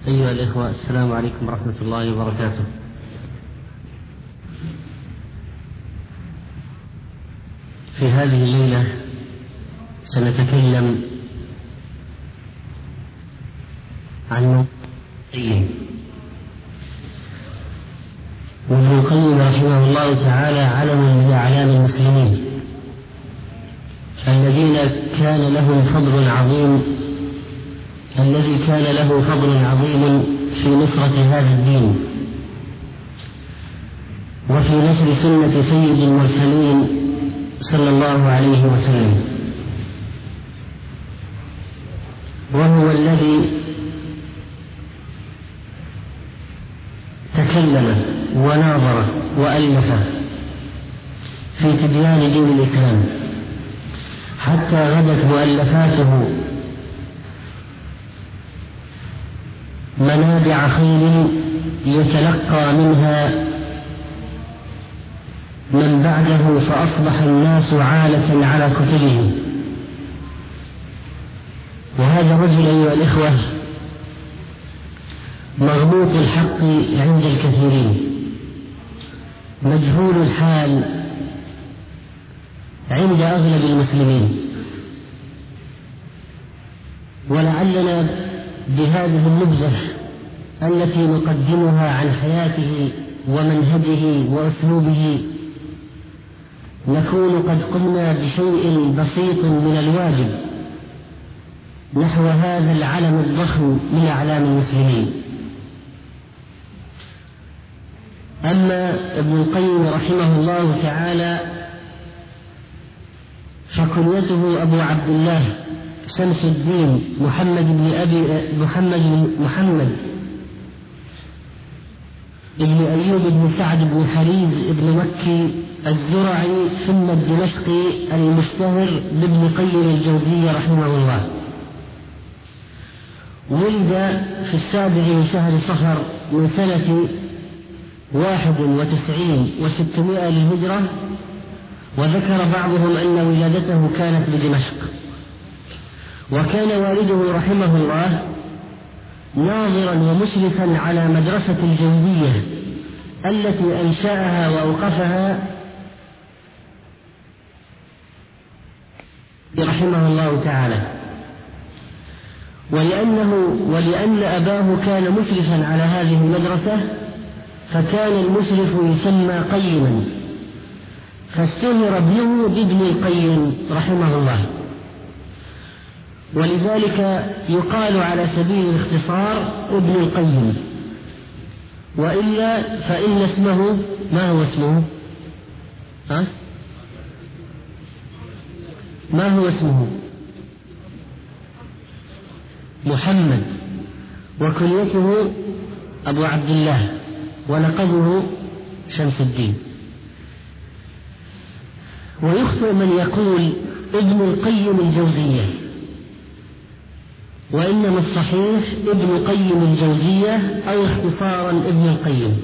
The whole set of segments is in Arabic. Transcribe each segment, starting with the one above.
أيها الإخوة، السلام عليكم ورحمة الله وبركاته. في هذه الليلة سنتكلم عن ابن القيم رحمه الله تعالى علم من أعلام المسلمين الذي كان له فضل عظيم في نصرة هذا الدين وفي نشر سنة سيد المرسلين صلى الله عليه وسلم، وهو الذي تكلم وناظر وألف في تبيان دين الإسلام حتى غدت مؤلفاته منابع خير يتلقى منها من بعده، فأصبح الناس عالة على كتبه. وهذا الرجل أيها الإخوة مغبوط الحق عند الكثيرين، مجهول الحال عند أغلب المسلمين، ولعلنا بهذه النبذة التي نقدمها عن حياته ومنهجه وأسلوبه نكون قد قمنا بشيء بسيط من الواجب نحو هذا العلم الضخم من أعلام المسلمين. أما ابن القيم رحمه الله تعالى فكنيته أبو عبد الله شمس الدين محمد بن أيوب بن سعد بن حريز بن مكي الزرعي ثم الدمشقي المشتهر بابن قيم الجوزية رحمه الله. ولد في 7 من شهر صفر من سنة 91 و600 للهجرة، وذكر بعضهم أن ولادته كانت بدمشق. وكان والده رحمه الله ناظرا ومشرفا على مدرسة الجوزية التي أنشأها وأوقفها رحمه الله تعالى، ولأن أباه كان مشرفا على هذه المدرسة فكان المشرف يسمى قيما، فاشتهر ابنه بابن القيم رحمه الله، ولذلك يقال على سبيل الاختصار ابن القيم. وإلا فإن اسمه ما هو اسمه؟ ما هو اسمه؟ محمد، وكنيته أبو عبد الله، ولقبه شمس الدين. ويخطئ من يقول ابن القيم الجوزية، وإنما الصحيح ابن قيم الجوزية أو اختصارا ابن القيم.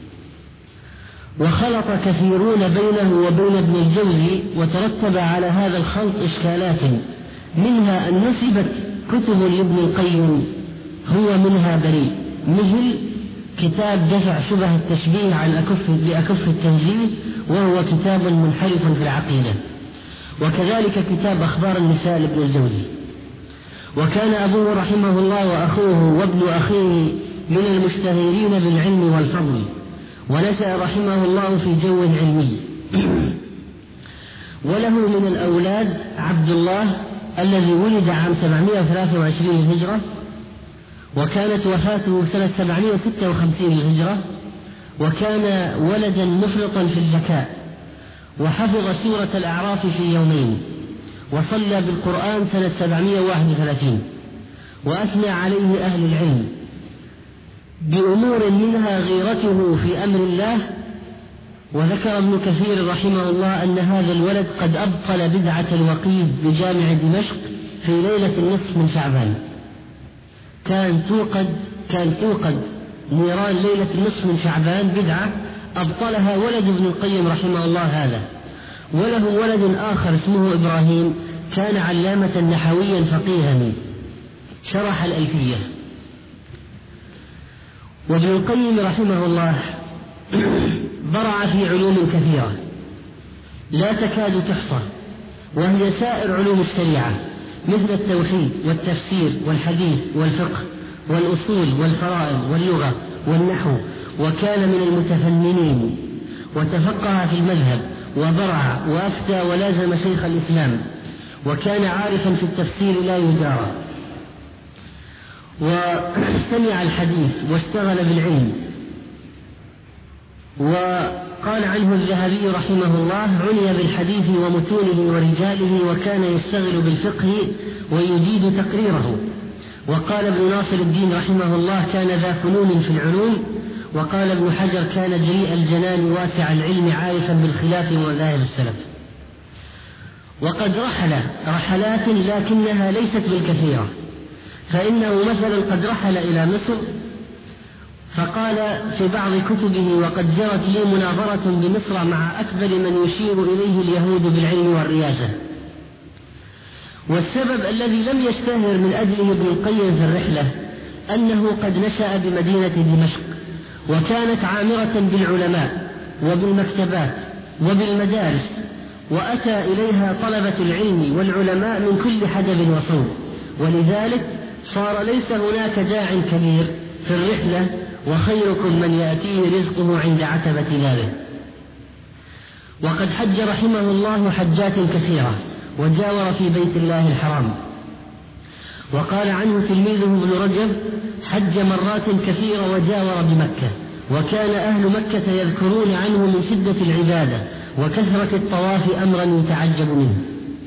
وخلط كثيرون بينه وبين ابن الجوزي، وترتب على هذا الخلط إشكالات، منها أن نسبت كتب لابن القيم هو منها بريء، مثل كتاب دفع شبه التشبيه عن لأكف التنزيه، وهو كتاب منحرف في العقيدة، وكذلك كتاب أخبار النساء لابن الجوزي. وكان أبوه رحمه الله وأخوه وابن أخيه من المشتهرين بالعلم والفضل، ونشأ رحمه الله في جو علمي. وله من الأولاد عبد الله الذي ولد عام 723 للهجرة، وكانت وفاته سنة 756 للهجرة، وكان ولدا مفرطا في الذكاء، وحفظ سورة الأعراف في يومين، وصلى بالقرآن سنة 731، وأثنى عليه أهل العلم بأمور منها غيرته في أمر الله. وذكر ابن كثير رحمه الله أن هذا الولد قد أبطل بدعة الوقيد بجامع دمشق في ليلة النصف من شعبان. كان توقد نيران ليلة النصف من شعبان بدعة أبطلها ولد ابن القيم رحمه الله هذا. وله ولد آخر اسمه إبراهيم، كان علامة نحويا فقيها، شرح الألفية. وابن القيم رحمه الله برع في علوم كثيرة لا تكاد تحصى، وهي سائر علوم الشريعة مثل التوحيد والتفسير والحديث والفقه والأصول والفرائض واللغة والنحو، وكان من المتفننين وتفقه في المذهب وبرع وأفتى ولازم شيخ الإسلام، وكان عارفا في التفسير لا يجارى، وسمع الحديث واشتغل بالعلم. وقال عنه الذهبي رحمه الله: عني بالحديث ومتونه ورجاله، وكان يشتغل بالفقه ويجيد تقريره. وقال ابن ناصر الدين رحمه الله: كان ذا فنون في العلوم. وقال ابن حجر: كان جريء الجنان واسع العلم عارفا بالخلاف ومذاهب السلف. وقد رحل رحلات لكنها ليست بالكثيرة، فإنه مثلا قد رحل إلى مصر فقال في بعض كتبه: وقد جرت لي مناظرة بمصر مع أكبر من يشير إليه اليهود بالعلم والرياسة. والسبب الذي لم يشتهر من أجله ابن القيم في الرحلة أنه قد نشأ بمدينة دمشق، وكانت عامرة بالعلماء وبالمكتبات وبالمدارس، وأتى إليها طلبة العلم والعلماء من كل حدب وصوب، ولذلك صار ليس هناك داع كبير في الرحلة: وخيركم من يأتيه رزقه عند عتبة بابه. وقد حج رحمه الله حجات كثيرة، وجاور في بيت الله الحرام. وقال عنه تلميذه ابن رجب: حج مرات كثيرة وجاور بمكة، وكان أهل مكة يذكرون عنه من شدة العبادة وكثرة الطواف أمرا يتعجب منه.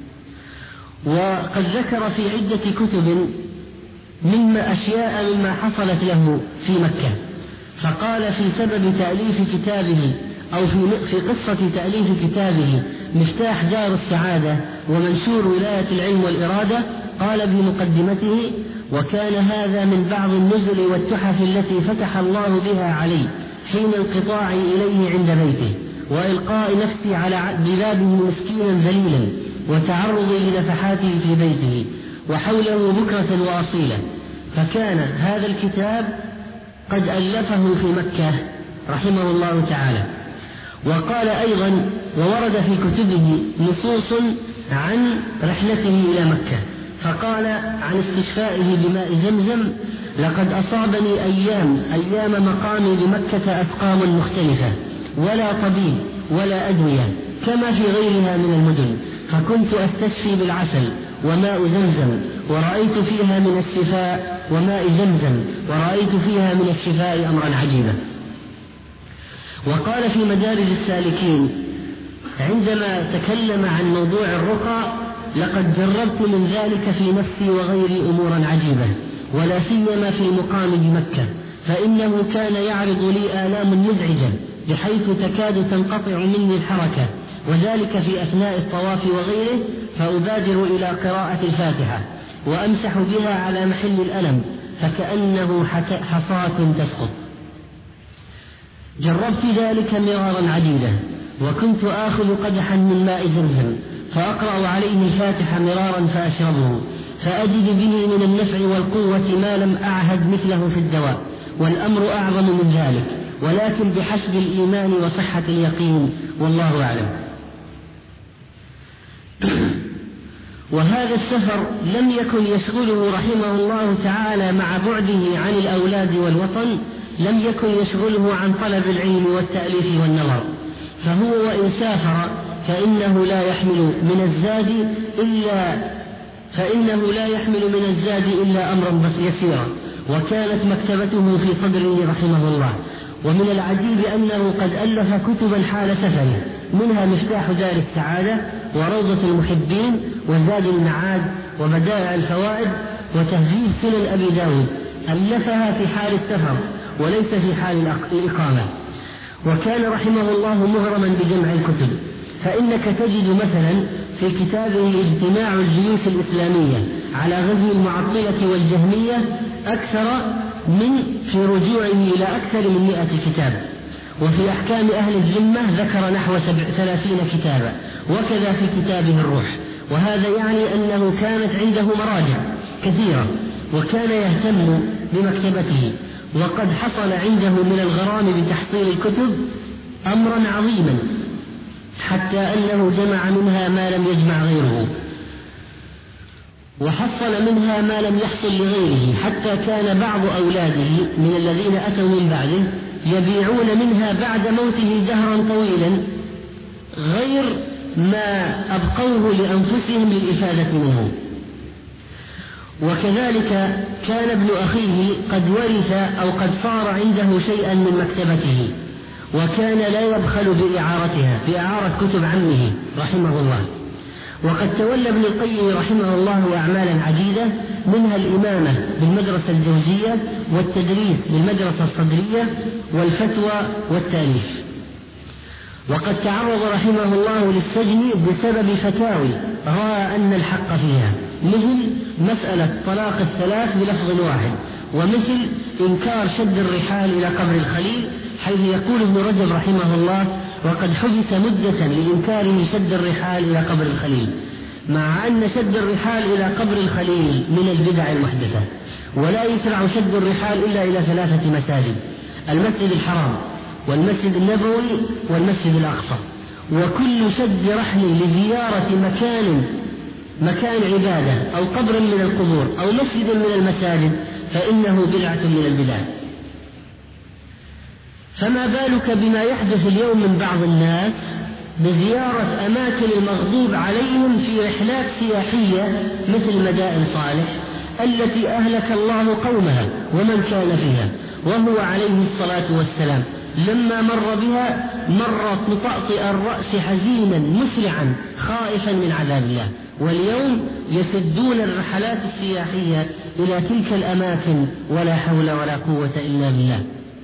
وقد ذكر في عدة كتب مما أشياء مما حصلت له في مكة، فقال في سبب تأليف كتابه أو في قصة تأليف كتابه مفتاح دار السعادة ومنشور ولاية العلم والإرادة، قال بمقدمته: وكان هذا من بعض النزل والتحف التي فتح الله بها علي حين انقطاعي إليه عند بيته، وإلقاء نفسي على ببابه مسكينا ذليلا، وتعرضي لنفحاته في بيته وحوله بكرة وأصيلا. فكان هذا الكتاب قد ألفه في مكة رحمه الله تعالى. وقال أيضا: وورد في كتبه نصوص عن رحلته إلى مكة، فقال عن استشفائه بماء زمزم: لقد أصابني أيام مقامي بمكة أسقام مختلفة، ولا طبيب ولا أدوية كما في غيرها من المدن، فكنت أستشفي بالعسل وماء زمزم، ورأيت فيها من الشفاء وماء زمزم، ورأيت فيها من الشفاء أمرا عجيبا. وقال في مدارج السالكين عندما تكلم عن موضوع الرقى: لقد جربت من ذلك في نفسي وغيري أمورا عجيبة، ولا سيما في المقام بمكة، فإنه كان يعرض لي آلام مزعجة بحيث تكاد تنقطع مني الحركة، وذلك في أثناء الطواف وغيره، فأبادر إلى قراءة الفاتحة وأمسح بها على محل الألم فكأنه حصاة تسقط. جربت ذلك مرارا عديدة، وكنت آخذ قدحا من ماء زمزم فأقرأ عليه الفاتحة مرارا فأشربه، فأجد به من النفع والقوة ما لم أعهد مثله في الدواء، والأمر أعظم من ذلك، ولكن بحسب الإيمان وصحة اليقين، والله أعلم. وهذا السفر لم يكن يشغله رحمه الله تعالى مع بعده عن الأولاد والوطن، لم يكن يشغله عن طلب العلم والتأليف والنظر، فهو وإن سافر فإنه لا يحمل من الزاد إلا أمرا بس يسيرا، وكانت مكتبته في صدره رحمه الله. ومن العجيب أنه قد ألف كتبا حال سفره، منها مفتاح دار السعادة، وروضة المحبين، وزاد المعاد، وبدائع الفوائد، وتهذيب سنن أبي داود، ألفها في حال السفر وليس في حال الإقامة. وكان رحمه الله مغرما بجمع الكتب، فإنك تجد مثلا في كتابه اجتماع الجيوش الإسلامية على غزو المعطلة والجهمية أكثر من في رجوعه إلى أكثر من 100 كتاب. وفي أحكام أهل الذمة ذكر نحو 30 كتابا، وكذا في كتابه الروح. وهذا يعني أنه كانت عنده مراجع كثيرة، وكان يهتم بمكتبته، وقد حصل عنده من الغرام بتحصيل الكتب أمرا عظيما، حتى أنه جمع منها ما لم يجمع غيره، وحصل منها ما لم يحصل لغيره، حتى كان بعض أولاده من الذين أتوا من بعده يبيعون منها بعد موته دهرا طويلا غير ما أبقوه لأنفسهم للإفادة منه. وكذلك كان ابن أخيه قد ورث أو قد صار عنده شيئا من مكتبته، وكان لا يبخل بإعارة كتب عمه رحمه الله. وقد تولى ابن القيم رحمه الله أعمالا عديدة، منها الإمامة بالمدرسة الجوزية، والتدريس بالمدرسة الصدرية، والفتوى والتأليف. وقد تعرض رحمه الله للسجن بسبب فتاوي رأى أن الحق فيها، مثل مسألة طلاق الثلاث بلفظ واحد، ومثل إنكار شد الرحال إلى قبر الخليل، حيث يقول ابن رجب رحمه الله: وقد حبس مدة لإنكاره شد الرحال إلى قبر الخليل، مع أن شد الرحال إلى قبر الخليل من البدع المحدثة، ولا يشرع شد الرحال إلا إلى 3 مساجد: المسجد الحرام، والمسجد النبوي، والمسجد الأقصى. وكل شد رحل لزيارة مكان عبادة أو قبر من القبور أو مسجد من المساجد فإنه بدعة من البدع. فما بالك بما يحدث اليوم من بعض الناس بزيارة أماكن المغضوب عليهم في رحلات سياحية مثل مدائن صالح التي أهلك الله قومها ومن كان فيها، وهو عليه الصلاة والسلام لما مر بها مر مطأطئ الرأس حزينا مسرعا خائفا من عذاب الله. واليوم يسدون الرحلات السياحية إلى تلك الأماكن ولا حول ولا قوة إلا بالله.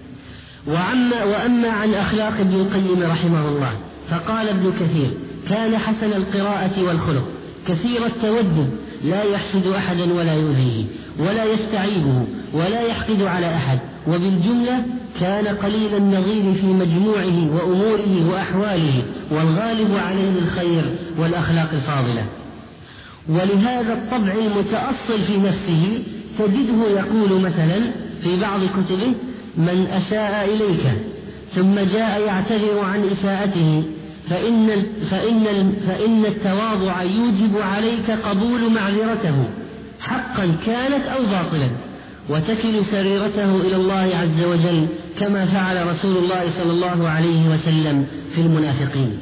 وأما عن أخلاق ابن القيم رحمه الله فقال ابن كثير: كان حسن القراءة والخلق، كثير التودد، لا يحسد أحدا ولا يؤذيه ولا يستعيبه ولا يحقد على أحد، وبالجملة كان قليل النظير في مجموعه وأموره وأحواله، والغالب عليه الخير والأخلاق الفاضلة. ولهذا الطبع المتأصل في نفسه تجده يقول مثلا في بعض كتبه: من أساء إليك ثم جاء يعتذر عن إساءته فإن التواضع يوجب عليك قبول معذرته حقا كانت أو باطلا، وتكل سريرته إلى الله عز وجل، كما فعل رسول الله صلى الله عليه وسلم في المنافقين.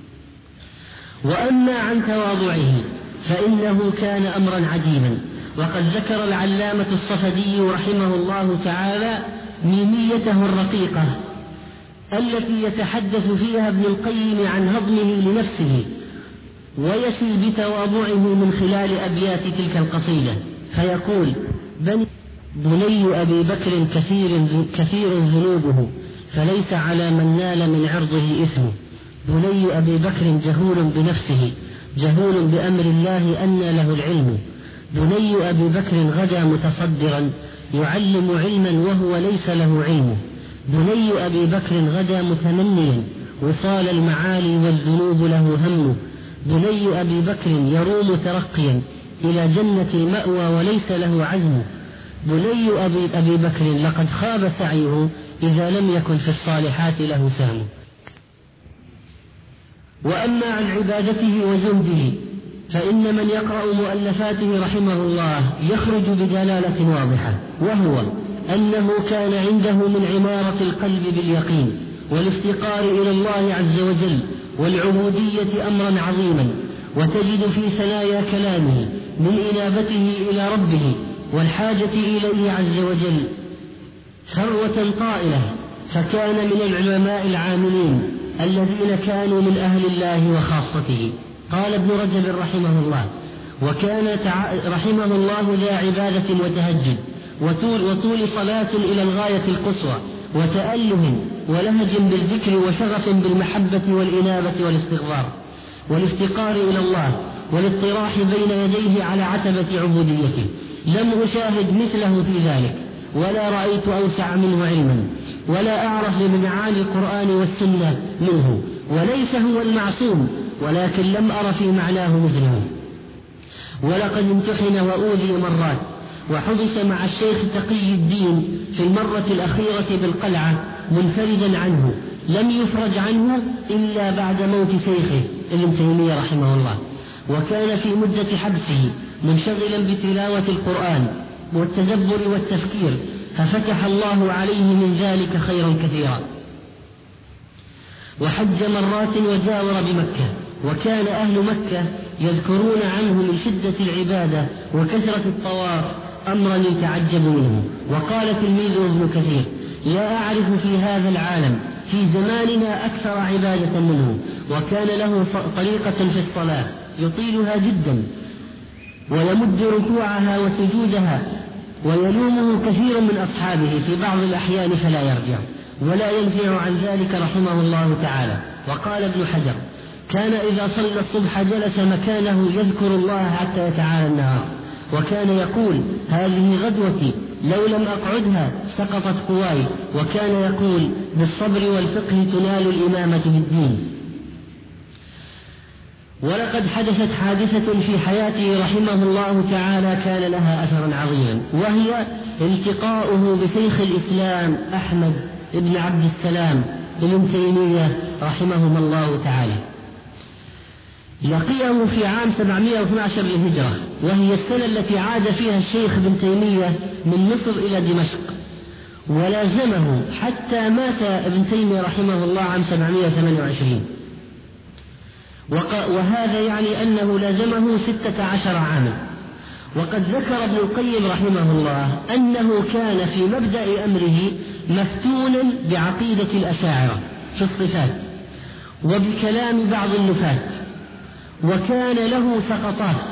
وأما عن تواضعه فإنه كان أمرا عجيبا. وقد ذكر العلامة الصفدي رحمه الله تعالى ميميته الرقيقة التي يتحدث فيها ابن القيم عن هضمه لنفسه، ويشي بتواضعه من خلال أبيات تلك القصيدة، فيقول: بني أبي بكر كثير ذنوبه، فليس على من نال من عرضه إثم. بني أبي بكر جهول بنفسه، جهول بأمر الله أن له العلم. بني أبي بكر غدا متصدرا، يعلم علما وهو ليس له علم. بني أبي بكر غدا متمنيا، وصال المعالي والذنوب له هم. بني أبي بكر يروم ترقيا إلى جنة المأوى وليس له عزم. بني أبي بكر لقد خاب سعيه إذا لم يكن في الصالحات له سهم. وأما عن عبادته وزهده فإن من يقرأ مؤلفاته رحمه الله يخرج بدلالة واضحة، وهو أنه كان عنده من عمارة القلب باليقين والافتقار إلى الله عز وجل والعبودية أمرا عظيما. وتجد في ثنايا كلامه من إنابته إلى ربه والحاجة إليه عز وجل ثروة طائلة، فكان من العلماء العاملين الذين كانوا من أهل الله وخاصته. قال ابن رجب رحمه الله: وكان رحمه الله ذا عبادة وتهجد وطول صلاة إلى الغاية القصوى، وتأله ولهج بالذكر وشغف بالمحبة والإنابة والاستغفار والافتقار إلى الله والاطراح بين يديه على عتبة عبوديته. لم أشاهد مثله في ذلك، ولا رأيت أوسع منه علما، ولا أعرف بمعاني القرآن والسنة منه، وليس هو المعصوم، ولكن لم أر في معناه مثله. ولقد امتحن وأوذي مرات، وحبس مع الشيخ تقي الدين في المرة الأخيرة بالقلعة منفردا عنه، لم يفرج عنه إلا بعد موت شيخه ابن تيمية رحمه الله، وكان في مدة حبسه منشغلا بتلاوة القرآن والتدبر والتفكير، ففتح الله عليه من ذلك خيرا كثيرا. وحج مرات وجاور بمكة، وكان أهل مكة يذكرون عنه من شدة العبادة وكثرة الطواف أمرا يتعجب منه. وقال تلميذه ابن كثير: لا أعرف في هذا العالم في زماننا أكثر عبادة منه، وكان له طريقة في الصلاة يطيلها جدا ويمد ركوعها وسجودها، ويلومه كثير من أصحابه في بعض الأحيان فلا يرجع ولا ينزع عن ذلك رحمه الله تعالى. وقال ابن حجر: كان إذا صلى الصبح جلس مكانه يذكر الله حتى يتعالى النهار، وكان يقول: هذه غدوتي، لو لم أقعدها سقطت قواي. وكان يقول: بالصبر والفقه تنال الإمامة بالدين. ولقد حدثت حادثة في حياته رحمه الله تعالى كان لها أثرا عظيما، وهي التقاؤه بشيخ الإسلام أحمد بن عبد السلام ابن تيمية رحمهما الله تعالى. لقيه في عام 712 للهجرة، وهي السنة التي عاد فيها الشيخ ابن تيمية من مصر إلى دمشق، ولازمه حتى مات ابن تيمية رحمه الله عام 728. وهذا يعني أنه لازمه 16 عاما. وقد ذكر ابن القيم رحمه الله أنه كان في مبدأ أمره مفتونا بعقيدة الأشاعرة في الصفات وبكلام بعض النفاة، وكان له سقطات،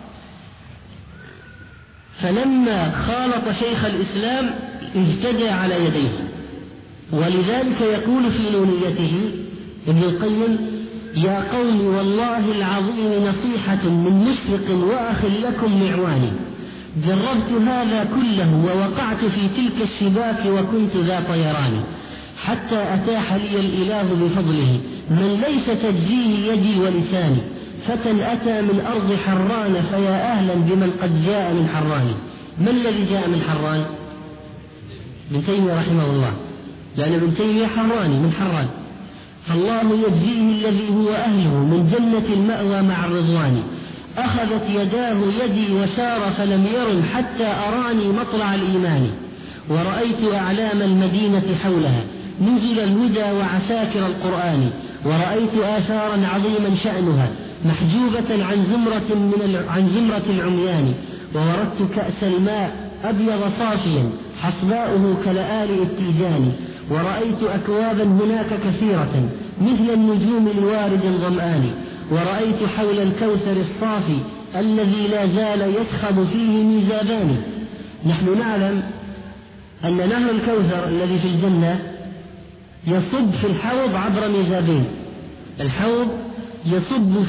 فلما خالط شيخ الإسلام اهتدى على يديه. ولذلك يقول في نونيته ابن القيم: يا قوم والله العظيم نصيحة من مشفق وأخ لكم معواني، جربت هذا كله ووقعت في تلك الشباك وكنت ذا طيران، حتى أتاح لي الإله بفضله من ليس تجزيه يدي ولساني، فتى أتى من أرض حران فيا أهلا بمن قد جاء من حران. من الذي جاء من حران؟ ابن تيمية رحمه الله، لأن ابن تيمية حراني من حران، فالله يجزيه الذي هو أهله من جنة المأوى مع الرضوان. أخذت يداه يدي وسار فلم يرن حتى أراني مطلع الإيمان، ورأيت أعلام المدينة حولها نزل الهدى وعساكر القرآن، ورأيت آثارا عظيما شأنها محجوبة عن زمرة العميان، ووردت كأس الماء أبيض صافيا حصباؤه كلآل التيجان، ورأيت أكوابا هناك كثيرة مثل النجوم لوارد ظمآن، ورأيت حول الكوثر الصافي الذي لا زال يسخب فيه ميزابان. نحن نعلم أن نهر الكوثر الذي في الجنة يصب في الحوض عبر ميزابين، الحوض يصب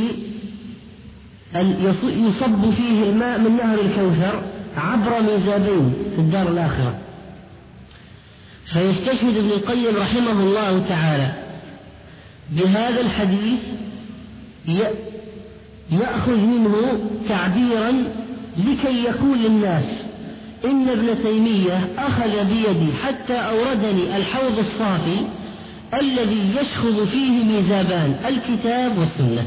فيه الماء من نهر الكوثر عبر ميزابين في الدار الآخرة. فيستشهد ابن القيم رحمه الله تعالى بهذا الحديث، يأخذ منه تعبيرا لكي يقول للناس: إن ابن تيمية أخذ بيدي حتى أوردني الحوض الصافي الذي يشخض فيه ميزابان الكتاب والسنة،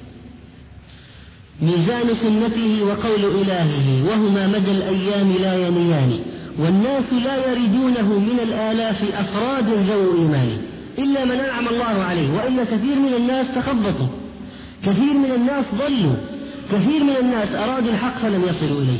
ميزان سنته وقول إلهه، وهما مدى الأيام لا ينيان، والناس لا يريدونه من الآلاف أفراد ذو إيمان، إلا من أنعم الله عليه، وإلا كثير من الناس تخبطوا، كثير من الناس ضلوا، كثير من الناس أرادوا الحق فلم يصلوا إليه.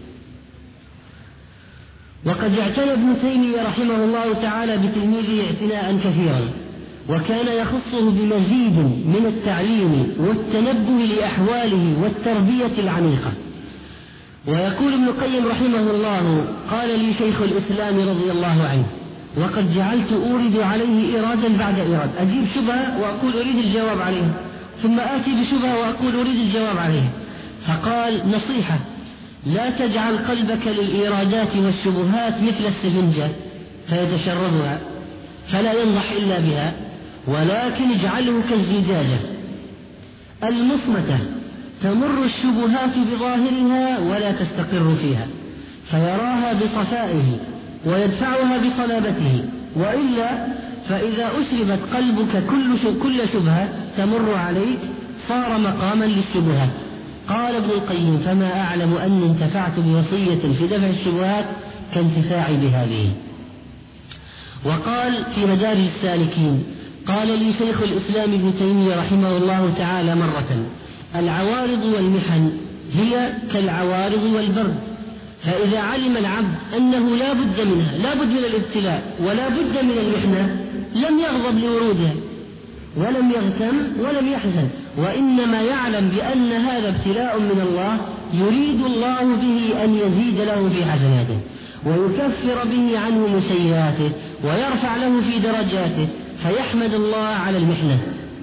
وقد اعتنى ابن تيمية رحمه الله تعالى بتلميذه اعتناء كثيرا، وكان يخصه بمزيد من التعليم والتنبه لأحواله والتربية العميقة. ويقول ابن القيم رحمه الله: قال لي شيخ الإسلام رضي الله عنه: وقد جعلت أورد عليه إرادا بعد إراد، أجيب شبهة وأقول أريد الجواب عليها، ثم آتي بشبهة وأقول أريد الجواب عليها. فقال: نصيحة، لا تجعل قلبك للإيرادات والشبهات مثل السفنجة فيتشربها فلا ينضح إلا بها، ولكن اجعله كالزجاجة المصمتة تمر الشبهات بظاهرها ولا تستقر فيها، فيراها بصفائه ويدفعها بصلابته، وإلا فإذا أشربت قلبك كل شبهة تمر عليك صار مقاما للشبهات. قال ابن القيم: فما أعلم أني انتفعت بوصية في دفع الشبهات كانتفاعي بهذه. وقال في مدارج السالكين: قال لي شيخ الإسلام ابن تيمية رحمه الله تعالى مرة: العوارض والمحن هي كالعوارض والبرد، فإذا علم العبد أنه لا بد منها، لا بد من الابتلاء ولا بد من المحنة، لم يغضب لورودها ولم يغتم ولم يحزن، وإنما يعلم بأن هذا ابتلاء من الله يريد الله به أن يزيد له في حسناته ويكفر به عنه من سيئاته ويرفع له في درجاته، فيحمد الله على المحنة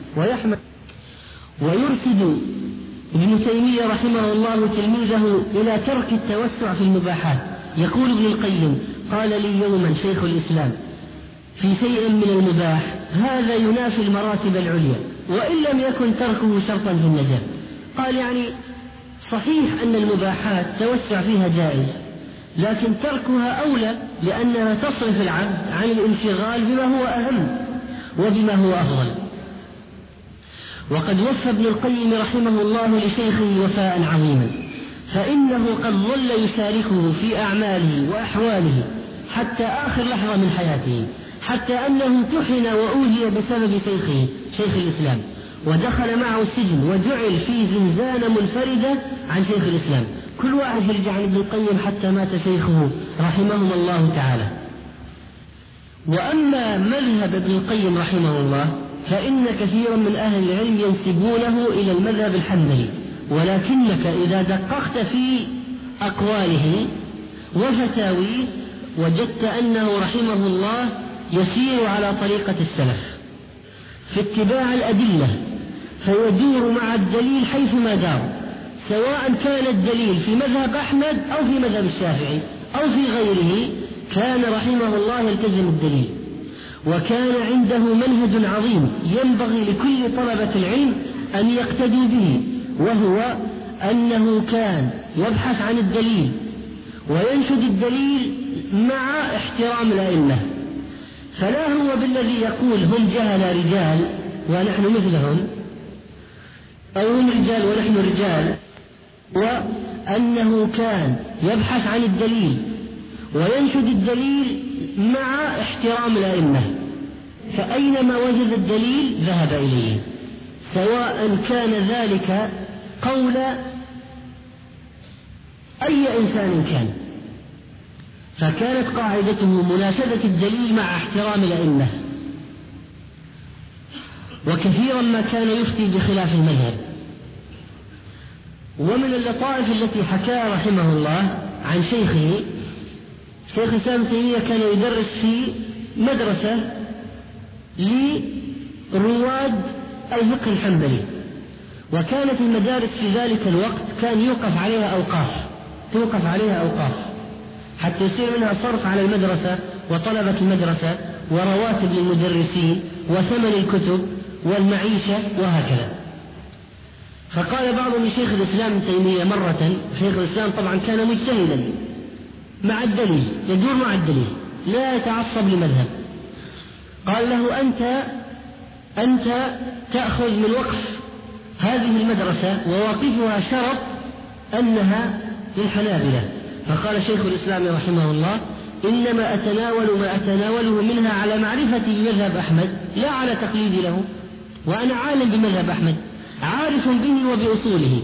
ويرشد ابن تيمية رحمه الله تلميذه إلى ترك التوسع في المباحات. يقول ابن القيم: قال لي يوما شيخ الإسلام في شيء من المباح: هذا ينافي المراتب العليا وإن لم يكن تركه شرطا في النجاة. قال: يعني صحيح أن المباحات توسع فيها جائز، لكن تركها أولى، لأنها تصرف العبد عن الانشغال بما هو أهم وبما هو أفضل. وقد وفى ابن القيم رحمه الله لشيخه وفاء عظيما، فإنه قد ظل يشاركه في أعماله وأحواله حتى آخر لحظة من حياته، حتى أنه طحن وأوذي بسبب شيخه شيخ الإسلام، ودخل معه السجن وجعل في زنزانة منفردة عن شيخ الإسلام. كل واحد يرجع عن ابن القيم حتى مات شيخه رحمهم الله تعالى. وأما مذهب ابن القيم رحمه الله فإن كثيرا من أهل العلم ينسبونه إلى المذهب الحنبلي، ولكنك إذا دققت في أقواله وفتاويه وجدت أنه رحمه الله يسير على طريقة السلف في اتباع الأدلة، فيدور مع الدليل حيثما دار، سواء كان الدليل في مذهب أحمد أو في مذهب الشافعي أو في غيره، كان رحمه الله يلتزم الدليل. وكان عنده منهج عظيم ينبغي لكل طلبة العلم أن يقتدوا به، وهو أنه كان يبحث عن الدليل وينشد الدليل مع احترام الأئمة، فلا هو بالذي يقول هم جهل رجال ونحن مثلهم، أو هم رجال ونحن رجال، وأنه كان يبحث عن الدليل وينشد الدليل مع احترام الأئمة، فأينما وجد الدليل ذهب إليه، سواء كان ذلك قول أي إنسان كان، فكانت قاعدته مناشدة الدليل مع احترام الأئمة. وكثيرا ما كان يفتي بخلاف المذهب. ومن اللطائف التي حكاها رحمه الله عن شيخه، شيخ الإسلام ابن تيمية كان يدرس في مدرسة لرواد الفقه الحنبلي، وكانت المدارس في ذلك الوقت كان توقف عليها أوقاف حتى يصير منها صرف على المدرسة وطلبة المدرسة ورواتب للمدرسين وثمن الكتب والمعيشة وهكذا. فقال بعضهم لشيخ الإسلام ابن تيمية مرة، شيخ الإسلام طبعا كان مجتهدا مع الدليل، يدور مع الدليل لا يتعصب لمذهب، قال له: أنت تأخذ من وقف هذه المدرسة وواقفها شرط أنها للحنابلة. فقال شيخ الإسلام رحمه الله: إنما أتناول ما أتناوله منها على معرفتي بمذهب أحمد لا على تقليدي له، وأنا عالم بمذهب أحمد عارف به وبأصوله.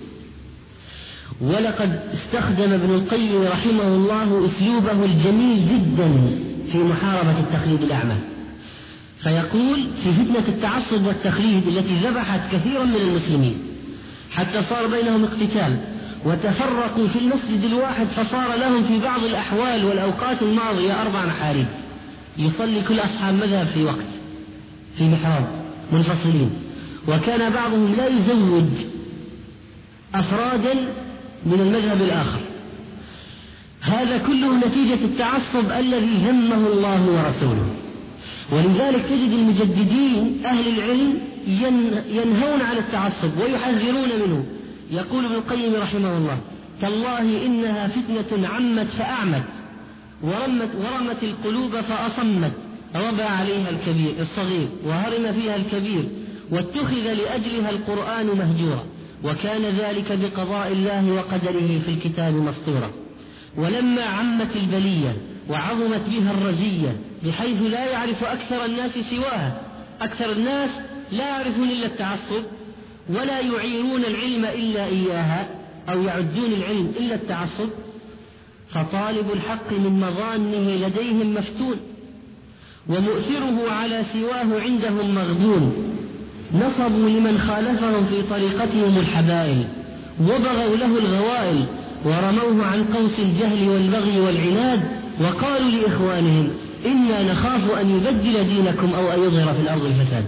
ولقد استخدم ابن القيم رحمه الله أسلوبه الجميل جدا في محاربة التقليد الأعمى، فيقول: في فتنة التعصب والتقليد التي ذبحت كثيرا من المسلمين حتى صار بينهم اقتتال وتفرقوا في المسجد الواحد، فصار لهم في بعض الأحوال والأوقات الماضية 4 محاريب، يصلي كل أصحاب مذهب في وقت في محراب منفصلين، وكان بعضهم لا يزوج أفرادا من المذهب الآخر. هذا كله نتيجة التعصب الذي ذمه الله ورسوله. ولذلك تجد المجددين أهل العلم ينهون عن التعصب ويحذرون منه. يقول ابن القيم رحمه الله: تالله إنها فتنة عمت فأعمت ورمت القلوب فأصمت، ربى عليها الكبير الصغير وهرم فيها الكبير، واتخذ لأجلها القرآن مهجورا، وكان ذلك بقضاء الله وقدره في الكتاب مسطورا. ولما عمت البلية وعظمت بها الرزية بحيث لا يعرف أكثر الناس سواها، أكثر الناس لا يعرفون إلا التعصب، ولا يعيرون العلم إلا إياها، أو يعدون العلم إلا التعصب، فطالب الحق من مظانه لديهم مفتون، ومؤثره على سواه عندهم مغبون. نصبوا لمن خالفهم في طريقتهم الحبائل، وبغوا له الغوائل، ورموه عن قوس الجهل والبغي والعناد، وقالوا لإخوانهم إنا نخاف أن يبدل دينكم أو أن يظهر في الأرض الفساد.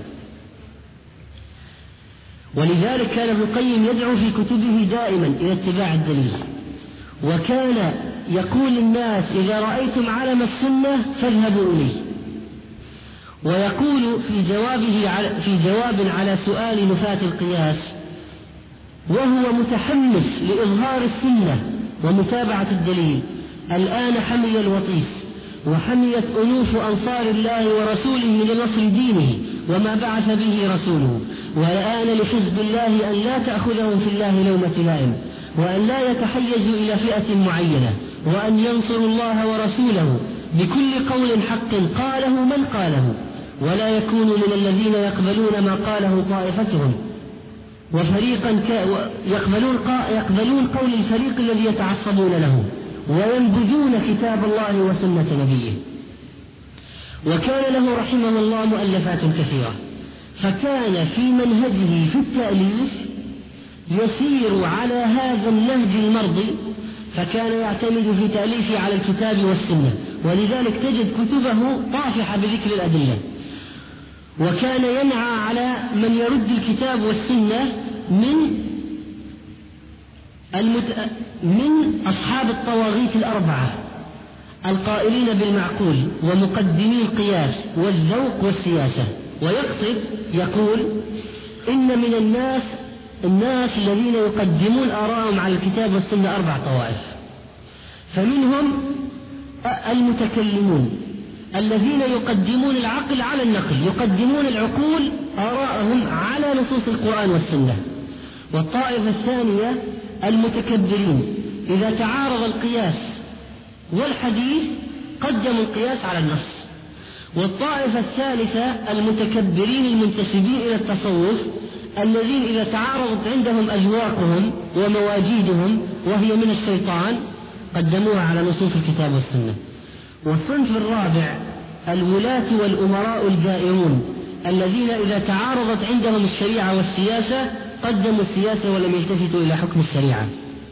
ولذلك كان ابن القيم يدعو في كتبه دائما إلى اتباع الدليل، وكان يقول للناس إذا رأيتم علم السنة فاذهبوا إليه. ويقول في جواب على سؤال نفاة القياس وهو متحمس لإظهار السنة ومتابعة الدليل: الآن حمي الوطيس، وحميت أنوف أنصار الله ورسوله لنصر دينه وما بعث به رسوله، والآن لحزب الله أن لا تأخذهم في الله لومة لائم، وأن لا يتحيزوا إلى فئة معينة، وأن ينصروا الله ورسوله بكل قول حق قاله من قاله، ولا يكونوا من الذين يقبلون ما قاله طائفتهم وفريقا يقبلون قول الفريق الذي يتعصبون له، وينبذون كتاب الله وسنة نبيه. وكان له رحمه الله مؤلفات كثيرة، فكان في منهجه في التأليف يسير على هذا النهج المرضي، فكان يعتمد في تأليفه على الكتاب والسنة، ولذلك تجد كتبه طافحة بذكر الأدلة. وكان ينعى على من يرد الكتاب والسنة من أصحاب الطواغيت الأربعة القائلين بالمعقول ومقدمي القياس والذوق والسياسة. ويقصد يقول إن من الناس الذين يقدمون آراءهم على الكتاب والسنة 4 طوائف، فمنهم المتكلمون الذين يقدمون العقل على النقل، يقدمون العقول آراءهم على نصوص القرآن والسنة. والطائفة الثانية المتكبرين، إذا تعارض القياس والحديث قدموا القياس على النص. والطائفة الثالثة المتكبرين المنتسبين إلى التصوف، الذين إذا تعارضت عندهم أذواقهم ومواجيدهم وهي من الشيطان قدموها على نصوص الكتاب والسنة. والصنف الرابع الولاة والأمراء الجائرون، الذين إذا تعارضت عندهم الشريعة والسياسة قدموا السياسة ولم يلتفتوا إلى حكم الشريعة.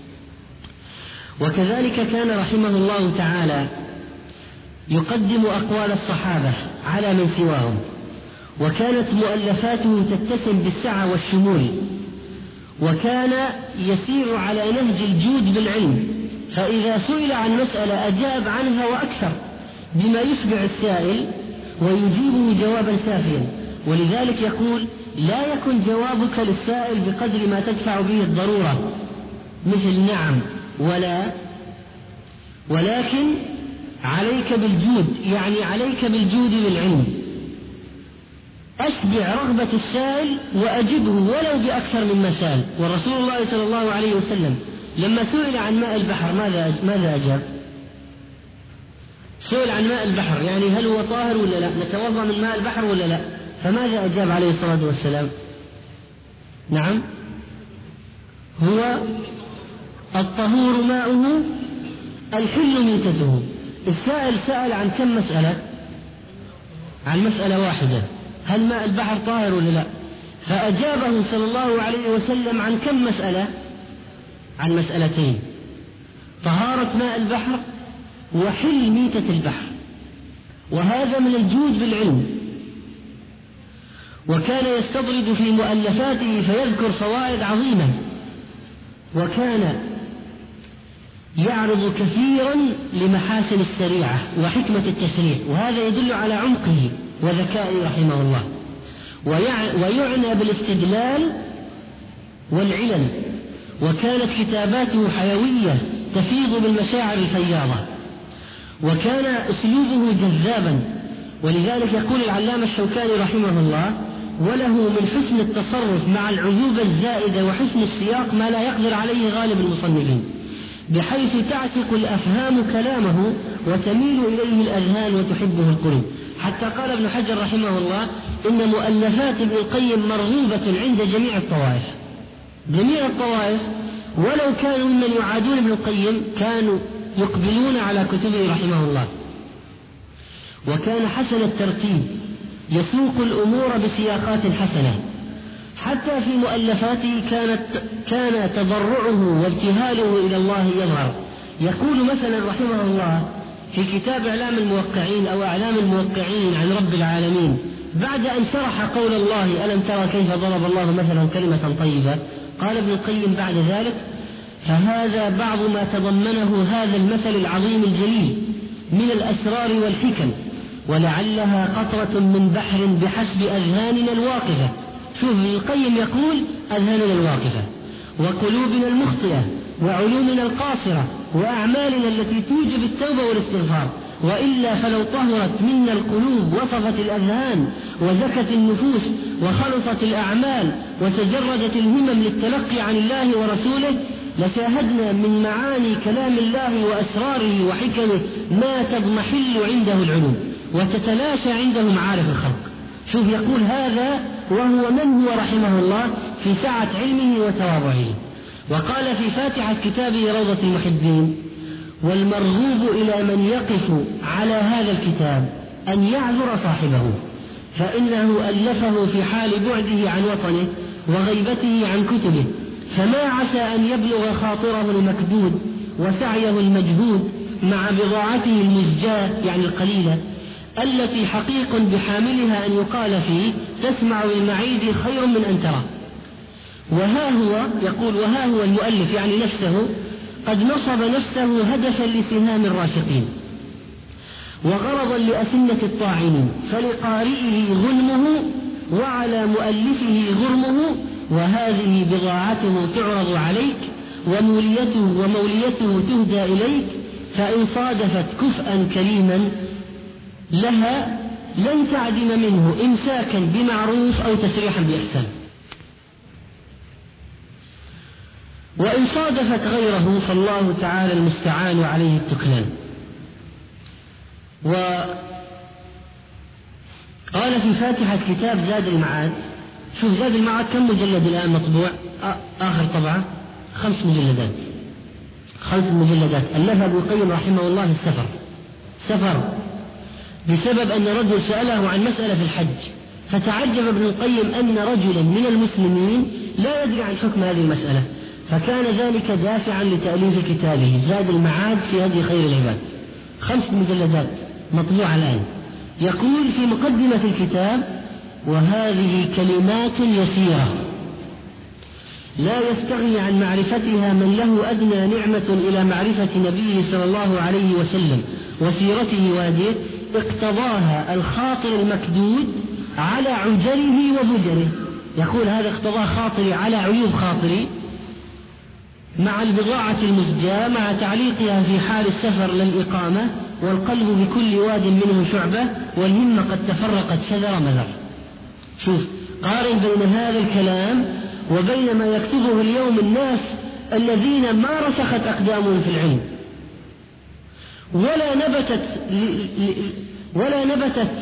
وكذلك كان رحمه الله تعالى يقدم أقوال الصحابة على من سواهم، وكانت مؤلفاته تتسم بالسعة والشمول، وكان يسير على نهج الجود بالعلم، فإذا سئل عن مسألة أجاب عنها وأكثر بما يشبع السائل ويجيبه جوابا سافيا. ولذلك يقول: لا يكن جوابك للسائل بقدر ما تدفع به الضرورة، مثل نعم ولا، ولكن عليك بالجود، يعني عليك بالجود بالعلم، أشبع رغبة السائل وأجبه ولو بأكثر مما سأل. ورسول الله صلى الله عليه وسلم لما سئل عن ماء البحر ماذا أجاب؟ سئل عن ماء البحر يعني هل هو طاهر ولا لا، نتوضأ من ماء البحر ولا لا، فماذا أجاب عليه الصلاة والسلام؟ نعم، هو الطهور ماؤه الحل ميتته. السائل سأل عن كم مسألة؟ عن مسألة واحدة، هل ماء البحر طاهر ولا لا، فأجابه صلى الله عليه وسلم عن كم مسألة؟ عن مسألتين: طهارة ماء البحر وحل ميتة البحر. وهذا من الجود بالعلم. وكان يستطرد في مؤلفاته فيذكر فوائد عظيمة، وكان يعرض كثيرا لمحاسن الشريعة وحكمة التشريع، وهذا يدل على عمقه وذكائه رحمه الله. ويعنى بالاستدلال والعلل، وكانت كتاباته حيوية تفيض بالمشاعر الفياضة، وكان أسلوبه جذابا. ولذلك يقول العلامة الشوكاني رحمه الله: وله من حسن التصرف مع العذوبة الزائدة وحسن السياق ما لا يقدر عليه غالب المصنفين، بحيث تعتق الأفهام كلامه وتميل إليه الأذهان وتحبه القلوب. حتى قال ابن حجر رحمه الله: إن مؤلفات ابن القيم مرغوبة عند جميع الطوائف. جميع الطوائف ولو كانوا ممن يعادون ابن القيم كانوا يقبلون على كتبه رحمه الله. وكان حسن الترتيب، يسوق الأمور بسياقات حسنة. حتى في مؤلفاته كان تضرعه وابتهاله إلى الله يظهر. يقول مثلا رحمه الله في كتاب إعلام الموقعين أو أعلام الموقعين عن رب العالمين، بعد أن شرح قول الله: ألم ترى كيف ضرب الله مثلا كلمة طيبة، قال ابن القيم بعد ذلك: فهذا بعض ما تضمنه هذا المثل العظيم الجليل من الأسرار والحكم، ولعلها قطرة من بحر بحسب أذهاننا الواقفة. شوف ابن القيم يقول: أذهاننا الواقفة، وقلوبنا المخطئة، وعلومنا القاصرة، وأعمالنا التي توجب التوبة والاستغفار. وإلا فلو طهرت منا القلوب وصفت الأذهان وزكت النفوس وخلصت الأعمال وتجردت الهمم للتلقي عن الله ورسوله، لشاهدنا من معاني كلام الله وأسراره وحكمه ما تضمحل عنده العلوم وتتلاشى عنده معارف الخلق. شوف يقول هذا وهو من هو رحمه الله في سعة علمه وتواضعه. وقال في فاتحة كتابه روضة المحبين: والمرغوب إلى من يقف على هذا الكتاب أن يعذر صاحبه، فإنه ألفه في حال بعده عن وطنه وغيبته عن كتبه، فما عسى أن يبلغ خاطره المكبود وسعيه المجهود مع بضاعته المزجاة يعني القليلة، التي حقيق بحاملها أن يقال فيه: تسمع للمعيد خير من أن ترى. وها هو يقول: وها هو المؤلف يعني نفسه قد نصب نفسه هدفا لسهام الراشقين وغرضا لأسنة الطاعنين، فلقارئه غنمه وعلى مؤلفه غرمه، وهذه بضاعته تعرض عليك وموليته تهدى إليك، فإن صادفت كفءا كريما لها لن تعدم منه إمساكا بمعروف أو تسريحا بإحسان، وإن صادفت غيره فالله تعالى المستعان عليه التكلان. وقال في فاتحة كتاب زاد المعاد، شوف زاد المعاد كم مجلد الآن مطبوع؟ آخر طبعة 5 مجلدات، 5 مجلدات ألفها ابن القيم رحمه الله السفر بسبب أن رجل سأله عن مسألة في الحج، فتعجب ابن القيم أن رجلا من المسلمين لا يدري عن حكم هذه المسألة، فكان ذلك دافعا لتأليف كتابه زاد المعاد في هدي خير العباد، 5 مجلدات مطبوعة الآن. يقول في مقدمة الكتاب: وهذه كلمات يسيرة لا يستغني عن معرفتها من له أدنى نعمة إلى معرفة نبيه صلى الله عليه وسلم وسيرته وهديه، اقتضاها الخاطر المكدود على عجله وبجره. يقول هذا اقتضى خاطري على عيوب خاطري مع البضاعة المزجاة مع تعليقها في حال السفر للإقامة، والقلب بكل واد منه شعبة، والهمة قد تفرقت شذر مذر. شوف قارن بين هذا الكلام وبين ما يكتبه اليوم الناس الذين ما رسخت أقدامهم في العلم ولا نبتت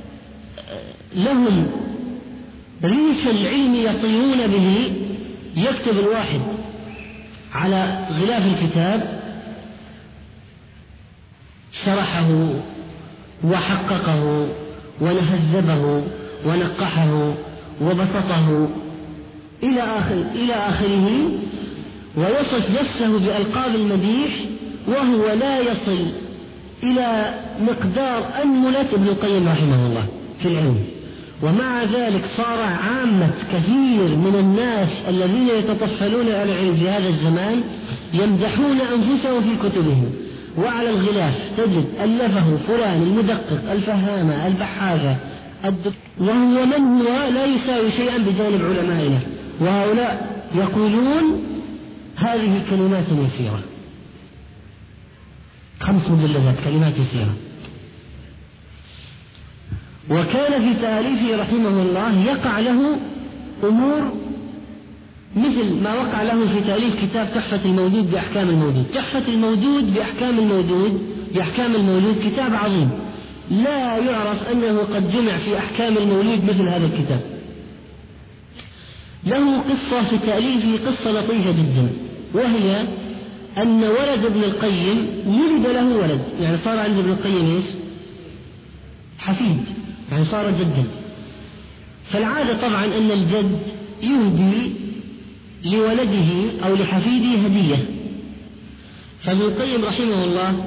لهم ريش العلم يطيرون به. يكتب الواحد على غلاف الكتاب: شرحه وحققه ونهذبه ونقحه وبسطه إلى آخره، ويصف نفسه بألقاب المديح، وهو لا يصل إلى مقدار أنملة ابن القيم رحمه الله في العلم. ومع ذلك صار عامة كثير من الناس الذين يتطفلون على العلم في هذا الزمان يمدحون أنفسهم في كتبهم، وعلى الغلاف تجد ألفه فلان المدقق الفهامة البحاثة وهو من هو لا يساوي شيئا بجانب علمائنا. وهؤلاء يقولون هذه كلمات يسيرة، 5 مجلدات، كلمات يسيرة. وكان في تأليفه رحمه الله يقع له أمور مثل ما وقع له في تأليف كتاب تحفة المودود بأحكام المودود. تحفة المودود بأحكام المولود كتاب عظيم، لا يعرف أنه قد جمع في أحكام المولود مثل هذا الكتاب. له قصة في تأليفه، قصة لطيفة جدا، وهي أن ولد ابن القيم ولد له ولد، يعني صار عند ابن القيم إيش؟ حفيد، يعني صار جدا. فالعادة طبعا أن الجد يهدي لولده أو لحفيده هدية. فابن القيم رحمه الله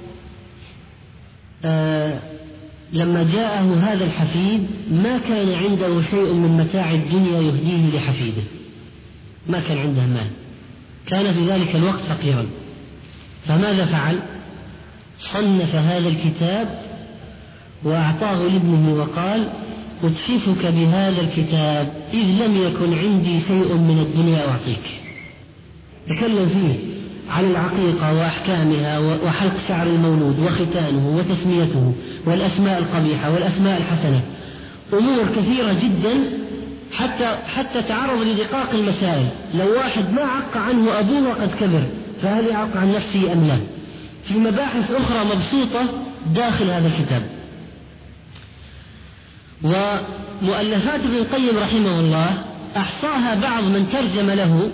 لما جاءه هذا الحفيد ما كان عنده شيء من متاع الدنيا يهديه لحفيده، ما كان عنده مال، كان في ذلك الوقت فقيرا. فماذا فعل؟ صنف هذا الكتاب وأعطاه لابنه وقال: أتحفك بهذا الكتاب إذ لم يكن عندي شيء من الدنيا أعطيك. تكلم فيه عن العقيقة وأحكامها وحلق شعر المولود وختانه وتسميته والأسماء القبيحة والأسماء الحسنة، أمور كثيرة جدا، حتى تعرض لدقاق المسائل. لو واحد ما عق عنه أبوه وقد كبر فهل يعق عن نفسه أم لا؟ في مباحث أخرى مبسوطة داخل هذا الكتاب. ومؤلفات ابن القيم رحمه الله أحصاها بعض من ترجم له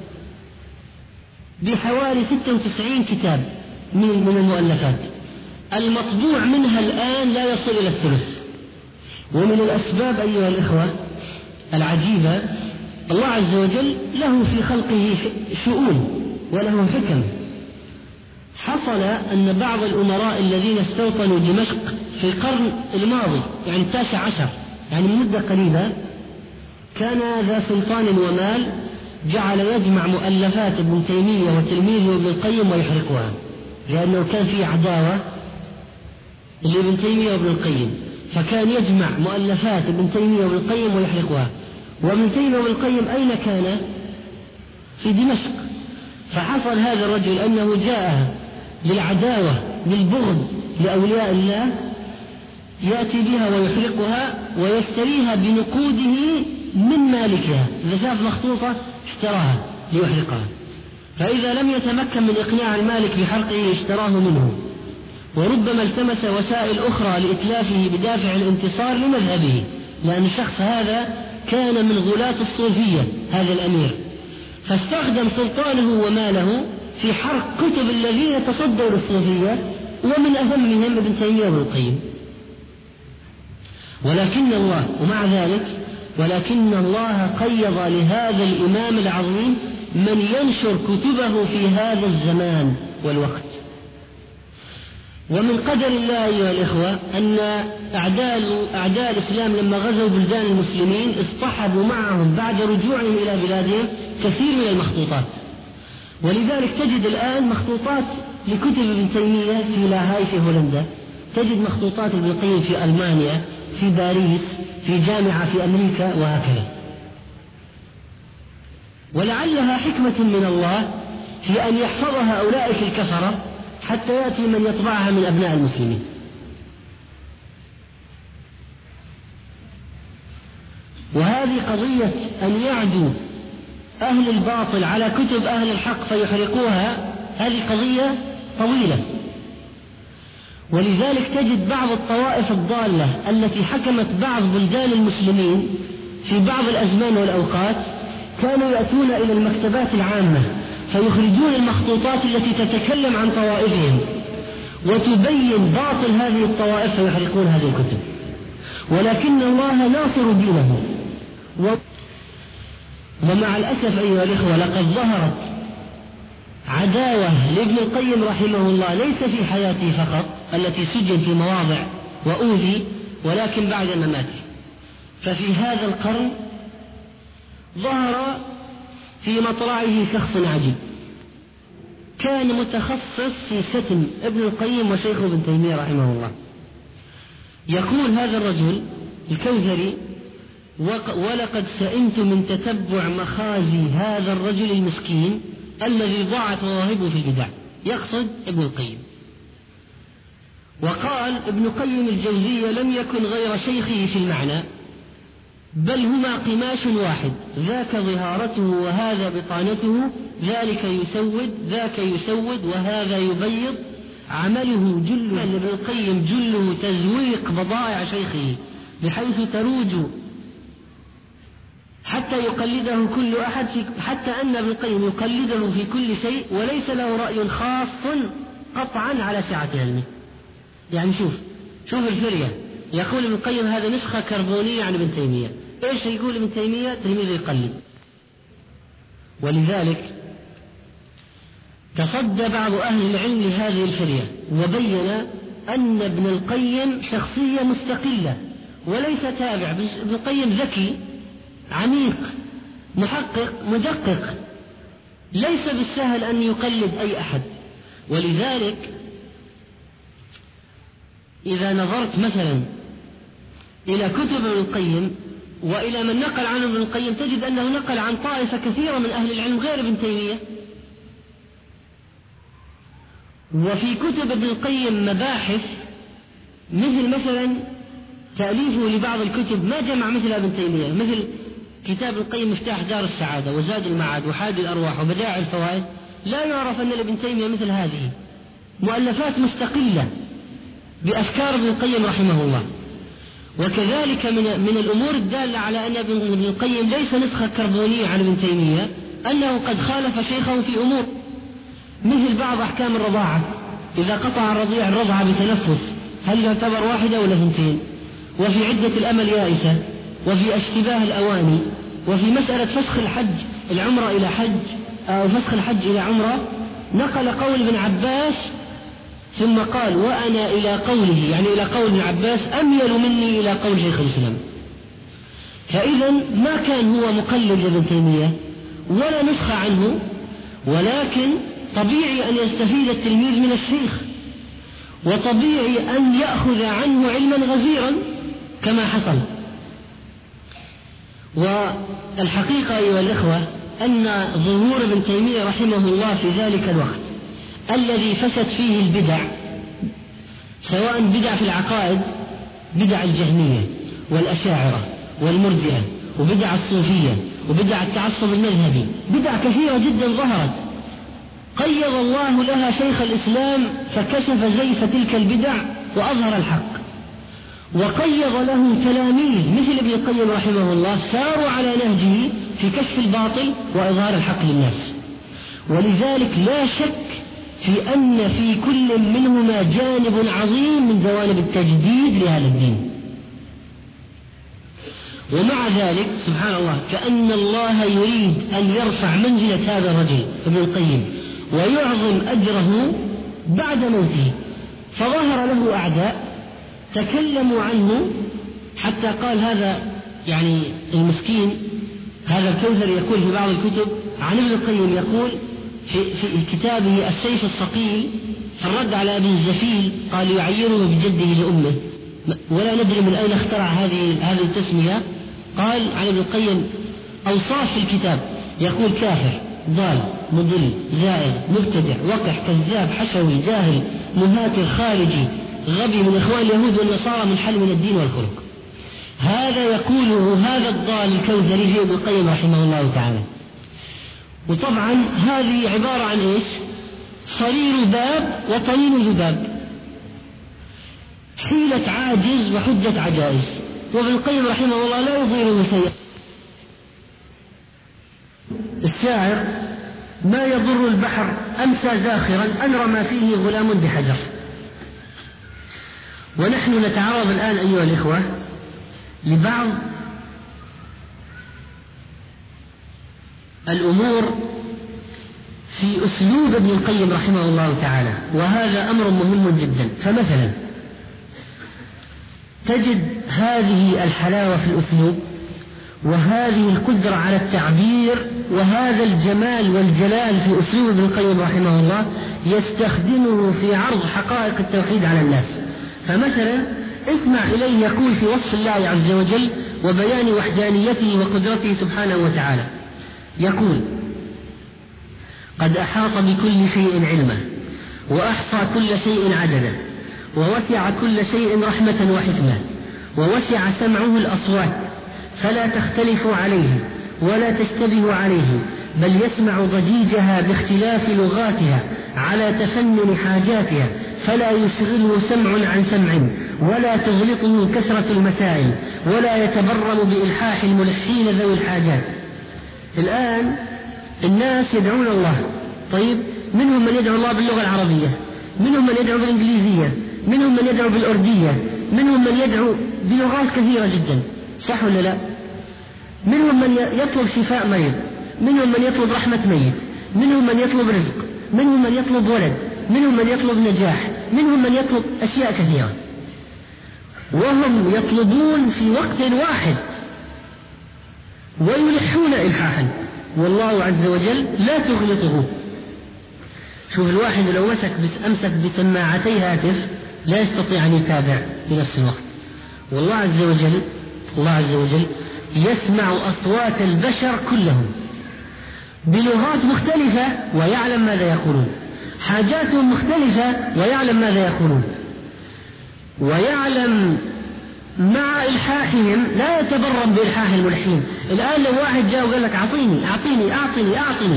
بحوالي 96 كتاب من المؤلفات، المطبوع منها الآن لا يصل إلى الثلث. ومن الأسباب أيها الإخوة العجيبة، الله عز وجل له في خلقه شؤون وله حكم. حصل أن بعض الأمراء الذين استوطنوا دمشق في القرن الماضي، يعني 19، يعني من مدة قريبة، كان ذا سلطان ومال، جعل يجمع مؤلفات ابن تيمية وتلميذه ابن القيم ويحرقها، لأنه كان في عداوة لابن تيمية وابن القيم، فكان يجمع مؤلفات ابن تيمية وابن القيم ويحرقها. وابن تيمية وابن القيم أين كان؟ في دمشق. فحصل هذا الرجل أنه جاء للعداوة للبغض لأولياء الله، يأتي بها ويحرقها ويشتريها بنقوده من مالكها، إذا شاف مخطوطة اشتراها ليحرقها، فإذا لم يتمكن من إقناع المالك بحرقه اشتراه منه، وربما التمس وسائل أخرى لإتلافه بدافع الانتصار لمذهبه، لأن الشخص هذا كان من غلاة الصوفية هذا الأمير، فاستخدم سلطانه وماله في حرق كتب الذين تصدوا للصوفية، ومن أهمهم ابن تيمية وابن القيم. ولكن الله قيض لهذا الإمام العظيم من ينشر كتبه في هذا الزمان والوقت. ومن قدر الله أيها الإخوة أن أعداء الإسلام لما غزوا بلدان المسلمين اصطحبوا معهم بعد رجوعهم إلى بلادهم كثير من المخطوطات، ولذلك تجد الآن مخطوطات لكتب ابن تيمية في لاهاي في هولندا، تجد مخطوطات ابن القيم في ألمانيا، في باريس، في جامعة في أمريكا، وهكذا. ولعلها حكمة من الله في أن يحفظها أولئك الكفرة حتى يأتي من يطبعها من أبناء المسلمين. وهذه قضية أن يعدوا أهل الباطل على كتب أهل الحق فيحرقوها، هذه قضية طويلة. ولذلك تجد بعض الطوائف الضالة التي حكمت بعض بلدان المسلمين في بعض الأزمان والأوقات كانوا يأتون إلى المكتبات العامة فيخرجون المخطوطات التي تتكلم عن طوائفهم وتبين باطل هذه الطوائف فيحرقون هذه الكتب. ولكن الله ناصر دينه. ومع الأسف أيها الإخوة لقد ظهرت عداوة لابن القيم رحمه الله ليس في حياته فقط التي سجن في مواضع وأوذي، ولكن بعد مماته. ففي هذا القرن ظهر في مطلعه شخص عجيب كان متخصص في ختم ابن القيم وشيخه ابن تيمية رحمه الله. يقول هذا الرجل الكوثري: ولقد سئمت من تتبع مخازي هذا الرجل المسكين الذي ضاعت مواهبه في البدع، يقصد ابن القيم. وقال ابن قيم الجوزية لم يكن غير شيخه في المعنى، بل هما قماش واحد، ذاك ظهارته وهذا بطانته، ذلك يسود ذاك يسود وهذا يبيض، عمله جله ابن القيم جله تزويق بضائع شيخه بحيث تروج حتى يقلده كل أحد حتى أن ابن القيم يقلده في كل شيء وليس له رأي خاص قطعا على سعة علمه. يعني شوف الفرية، يقول ابن القيم هذا نسخة كربونية عن ابن تيمية، ايش يقول ابن تيمية؟ تلميذه يقلد. ولذلك تصدى بعض أهل العلم لهذه الفرية وبين أن ابن القيم شخصية مستقلة وليس تابع. ابن القيم ذكي عميق محقق مدقق، ليس بالسهل أن يقلد أي أحد. ولذلك إذا نظرت مثلا إلى كتب ابن القيم وإلى من نقل عنه ابن القيم تجد أنه نقل عن طائفة كثيرة من أهل العلم غير ابن تيمية. وفي كتب ابن القيم مباحث مثلا تأليفه لبعض الكتب ما جمع مثل ابن تيمية، مثل كتاب القيم مفتاح دار السعادة وزاد المعاد وحاد الأرواح وبدائع الفوائد، لا يعرف أن لابن تيمية مثل هذه مؤلفات مستقلة بأفكار ابن القيم رحمه الله. وكذلك من الأمور الدالة على أن ابن القيم ليس نسخة كربونية عن ابن تيمية أنه قد خالف شيخه في أمور، مثل بعض أحكام الرضاعة، إذا قطع الرضيع الرضعة بتنفس هل يعتبر واحدة ولا اثنتين؟ وفي عدة الأمل يائسة، وفي اشتباه الأواني، وفي مسألة فسخ الحج العمرة إلى حج أو فسخ الحج إلى عمرة، نقل قول ابن عباس ثم قال وأنا إلى قوله، يعني إلى قول ابن عباس أميل مني إلى قول شيخ الإسلام. فإذا ما كان هو مقلد لابن تيمية ولا نسخة عنه، ولكن طبيعي أن يستفيد التلميذ من الشيخ، وطبيعي أن يأخذ عنه علما غزيرا كما حصل. والحقيقة أيها الإخوة أن ظهور ابن تيمية رحمه الله في ذلك الوقت الذي فسد فيه البدع، سواء بدع في العقائد، بدع الجهمية والأشاعرة والمرجئة، وبدع الصوفية، وبدع التعصب المذهبي، بدع كثيرة جدا ظهرت قيض الله لها شيخ الإسلام فكشف زيف تلك البدع وأظهر الحق، وقيض له تلاميذ مثل ابن القيم رحمه الله ساروا على نهجه في كشف الباطل وإظهار الحق للناس. ولذلك لا شك في أن في كل منهما جانب عظيم من جوانب التجديد لهذا الدين. ومع ذلك سبحان الله كأن الله يريد أن يرفع منزلة هذا الرجل ابن القيم ويعظم أجره بعد موته، فظهر له أعداء تكلموا عنه حتى قال هذا يعني المسكين هذا الكوثر يقول في بعض الكتب عن ابن القيم، يقول في كتابه السيف الصقيل في الرد على ابن الزفيل قال يعيره بجده لأمه، ولا ندري من أين اخترع هذه التسمية. قال عن ابن القيم أوصاف في الكتاب، يقول كافر، ضال، مضل، زائر، مبتدع، وقح، كذاب، حشوي، جاهل، مهاتر، خارجي، غبي من إخوان اليهود والنصارى، منحل من الدين والخلق. هذا يقوله هذا الضال الكوثري ابن القيم رحمه الله تعالى. وطبعا هذه عبارة عن إيش؟ صرير باب وطنين ذباب، حيلة عاجز وحجة عجائز. وابن القيم رحمه الله لا يضيره شيئا. الشاعر ما يضر البحر أمسى زاخرا أن رمى فيه غلام بحجر. ونحن نتعرض الآن أيها الإخوة لبعض الأمور في أسلوب ابن القيم رحمه الله تعالى، وهذا أمر مهم جدا. فمثلا تجد هذه الحلاوة في الأسلوب وهذه القدرة على التعبير وهذا الجمال والجلال في أسلوب ابن القيم رحمه الله يستخدمه في عرض حقائق التوحيد على الناس. فمثلا اسمع إليه يقول في وصف الله عز وجل وبيان وحدانيته وقدرته سبحانه وتعالى، يقول قد أحاط بكل شيء علما، وأحصى كل شيء عددا، ووسع كل شيء رحمة وحكمة، ووسع سمعه الأصوات فلا تختلف عليه ولا تشتبه عليه، بل يسمع ضجيجها باختلاف لغاتها على تفنن حاجاتها، فلا يشغله سمع عن سمع، ولا تغلطه كثرة المسائل، ولا يتبرم بإلحاح الملحين ذوي الحاجات. الآن الناس يدعون الله، طيب منهم من يدعو الله باللغة العربية، منهم من يدعو بالإنجليزية، منهم من يدعو بالأردية، منهم من يدعو بلغات كثيرة جدا، صح ولا لا؟ منهم من يطلب شفاء مريض، منهم من يطلب رحمة ميت، منهم من يطلب رزق، منهم من يطلب ولد، منهم من يطلب نجاح، منهم من يطلب أشياء كثيرة، وهم يطلبون في وقت واحد ويلحون إلحاحا، والله عز وجل لا تغلطه. شوف الواحد لو أمسك بسماعتي هاتف لا يستطيع أن يتابع في نفس الوقت، والله عز وجل يسمع أصوات البشر كلهم بلغات مختلفة ويعلم ماذا يقولون، حاجاتهم مختلفة ويعلم ماذا يقولون، ويعلم مع إلحاحهم، لا يتبرم بإلحاح الملحين. الآن لو واحد جاء وقال لك أعطيني أعطيني أعطيني أعطيني،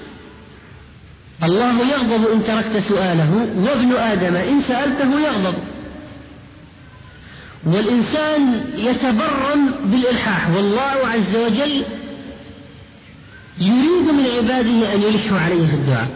الله يغضب إن تركت سؤاله، وابن آدم إن سألته يغضب. والإنسان يتبرم بالإلحاح، والله عز وجل يريد من عباده أن يلحوا عليه في الدعاء.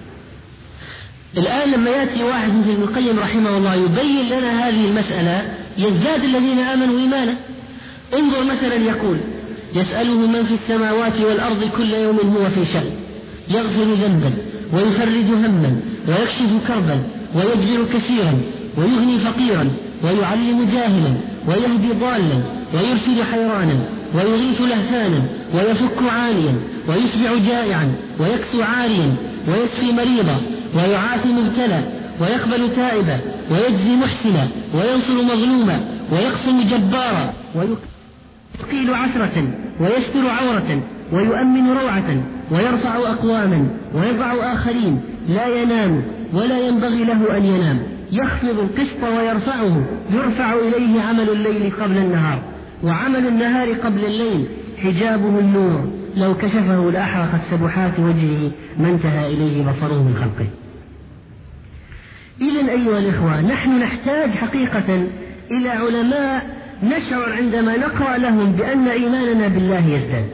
الآن لما يأتي واحد مثل ابن القيم رحمه الله يبين لنا هذه المسألة يزداد الذين آمنوا إيمانا. انظر مثلا يقول: يسأله من في السماوات والأرض كل يوم هو في شأن، يغفر ذنبا ويفرج هما ويكشف كربا ويجبر كثيرا ويغني فقيرا ويعلم جاهلا ويهدي ضالا ويرشد حيرانا ويغيث لهفانا ويفك عاليا ويشبع جائعا ويكسو عاريا ويكفي مريضا ويعافي مبتلى ويقبل تائبا ويجزي محسنا وينصر مظلوما ويقسم جبارا ويقيل عثرة ويستر عورة ويؤمن روعة ويرفع أقواما ويضع آخرين، لا ينام ولا ينبغي له أن ينام، يخفض القسط ويرفعه، يرفع إليه عمل الليل قبل النهار وعمل النهار قبل الليل، حجابه النور، لو كشفه لأحرقت سبحات وجهه ما انتهى إليه بصره من خلقه. إذن أيها الإخوة، نحن نحتاج حقيقة إلى علماء نشعر عندما نقرأ لهم بأن إيماننا بالله يزداد.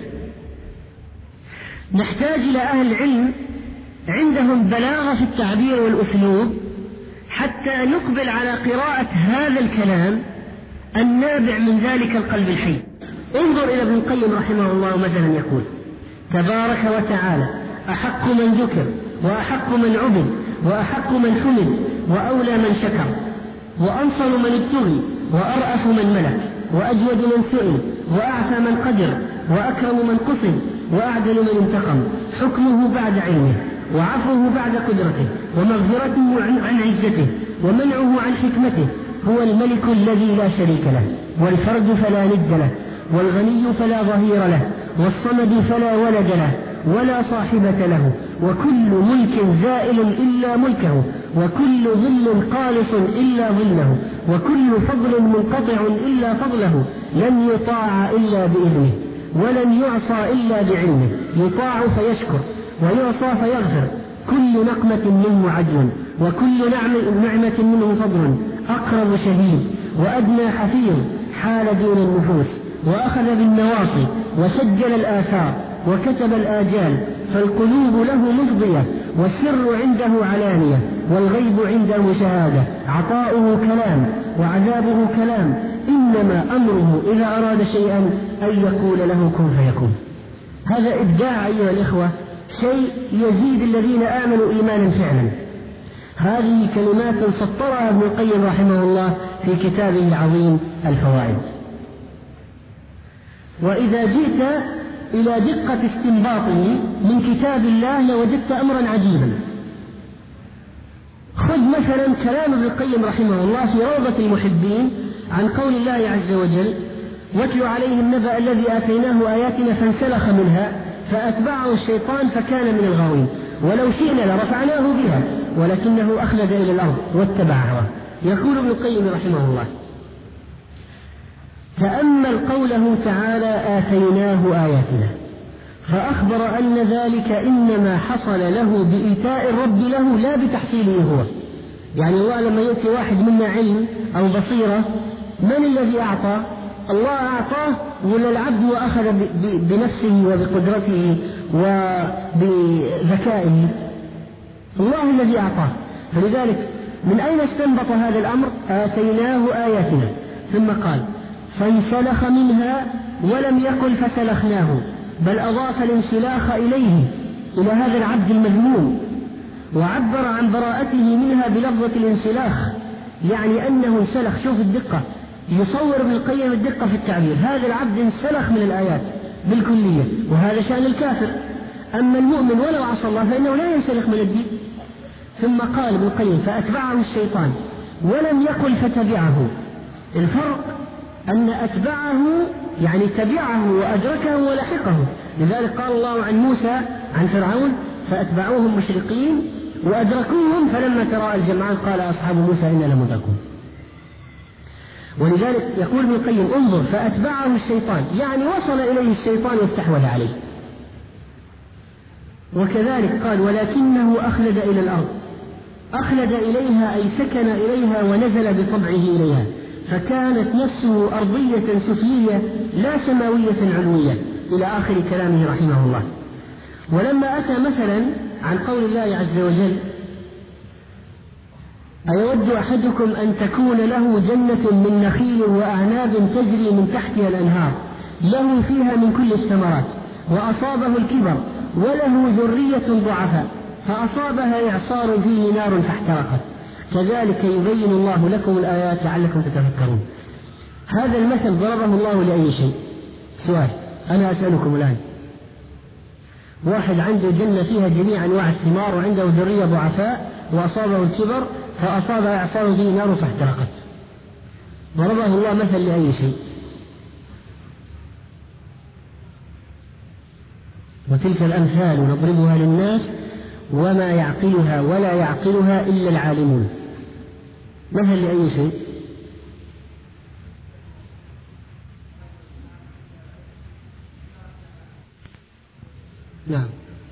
نحتاج إلى أهل علم عندهم بلاغة في التعبير والأسلوب حتى نقبل على قراءة هذا الكلام النابع من ذلك القلب الحي. انظر إلى ابن القيم رحمه الله مثلا يقول: تبارك وتعالى أحق من ذكر وأحق من عبد وأحق من حمد وأولى من شكر وأنصر من ابتغي وأرأف من ملك وأجود من سئل وأعفى من قدر وأكرم من قصد وأعدل من انتقم، حكمه بعد علمه وعفوه بعد قدرته ومغفرته عن عزته ومنعه عن حكمته، هو الملك الذي لا شريك له، والفرد فلا ند له، والغني فلا ظهير له، والصمد فلا ولد له ولا صاحبة له، وكل ملك زائل إلا ملكه، وكل ظل قالص إلا ظله، وكل فضل منقطع إلا فضله، لن يطاع إلا بإذنه ولن يعصى إلا بعلمه، يطاع فيشكر ويعصى فيغفر، كل نقمة منه عدل وكل نعمة منه فضل، أقرب شهيد وأدنى حفيظ، حال دون النفوس وأخذ بالنواصي وسجل الآثار وكتب الآجال، فالقلوب له مفضية والسر عنده علانية والغيب عنده شهادة، عطاؤه كلام وعذابه كلام، إنما أمره إذا أراد شيئا أن يقول له كن فيكون. هذا إبداع أيها الإخوة، شيء يزيد الذين آمنوا إيمانا فعلا. هذه كلمات سطرها ابن القيم رحمه الله في كتابه العظيم الفوائد. وإذا جئت إلى دقة استنباطه من كتاب الله لوجدت أمرا عجيبا. خذ مثلا كلام ابن القيم رحمه الله في روضة المحبين عن قول الله عز وجل: واتل عليهم نبأ الذي آتيناه آياتنا فانسلخ منها فأتبعه الشيطان فكان من الغاوين. ولو شئنا لرفعناه بها ولكنه أخلد إلى الأرض واتبع هواه. يقول ابن القيم رحمه الله: تأمل قوله تعالى: آتيناه آياتنا، فأخبر أن ذلك إنما حصل له بإيتاء الرب له لا بتحصيله هو. يعني الله لما يؤتي واحد منا علم أو بصيرة، من الذي أعطى؟ الله أعطاه، ولا العبد وأخذ بنفسه وبقدرته وبذكائه؟ الله الذي أعطاه. فلذلك من أين استنبط هذا الأمر؟ آتيناه آياتنا، ثم قال: فانسلخ منها، ولم يقل فسلخناه، بل أضاف الانسلاخ إليه، إلى هذا العبد المذموم، وعبر عن براءته منها بلفظة الانسلاخ، يعني أنه انسلخ. شوف الدقة، يصور ابن القيم الدقة في التعبير. هذا العبد انسلخ من الآيات بالكلية، وهذا شأن الكافر. أما المؤمن ولو عصى الله فإنه لا ينسلخ من الدين. ثم قال ابن القيم: فأتبعه الشيطان، ولم يقل فتبعه. الفرق أن أتبعه يعني تبعه وأدركه ولحقه. لذلك قال الله عن موسى عن فرعون: فأتبعوهم مشرقين وأدركوهم فلما تراءى الجمعان قال أصحاب موسى إنا لمدركون. ولذلك يقول ابن القيم: انظر، فأتبعه الشيطان، يعني وصل إليه الشيطان واستحوذ عليه. وكذلك قال: ولكنه أخلد إلى الأرض. أخلد إليها أي سكن إليها ونزل بطبعه إليها، فكانت نفسه أرضية سفلية لا سماوية علوية، إلى آخر كلامه رحمه الله. ولما أتى مثلا عن قول الله عز وجل: أيود أحدكم أن تكون له جنة من نخيل وأعناب تجري من تحتها الأنهار له فيها من كل الثمرات وأصابه الكبر وله ذرية ضعفاء فأصابها إعصار فيه نار فاحترقت كذلك يبين الله لكم الآيات لعلكم تتفكرون. هذا المثل ضربه الله لأي شيء؟ سؤال أنا أسألكم الآن. واحد عنده جنة فيها جميع أنواع الثمار وعنده ذرية ضعفاء وأصابه الكبر فأصاب إعصار فيه نار فاحترقت، ضربه الله مثل لأي شيء؟ وتلك الأمثال نضربها للناس وما يعقلها ولا يعقلها إلا العالمون. مثل لأي شيء؟ نعم،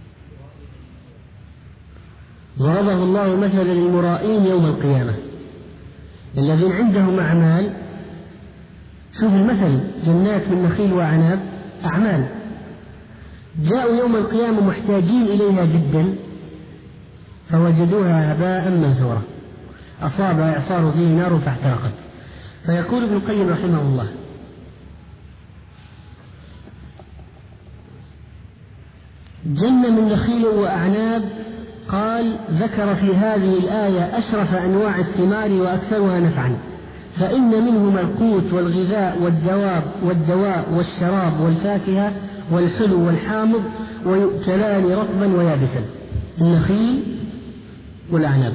ضربه الله مثلا للمرائين يوم القيامة الذين عندهم أعمال. شوف المثل، جنات من نخيل وأعناب، أعمال، جاءوا يوم القيامة محتاجين إليها جدا فوجدوها هباء منثورا أصاب إعصار فيه نار فاحترقت. فيقول ابن القيم رحمه الله: جنة من نخيل وأعناب، قال ذكر في هذه الآية أشرف أنواع الثمار وأكثرها نفعا، فإن منهما القوت والغذاء والدواء والشراب والفاكهة والحلو والحامض ويؤكلان رطبا ويابسا، النخيل والأعناب.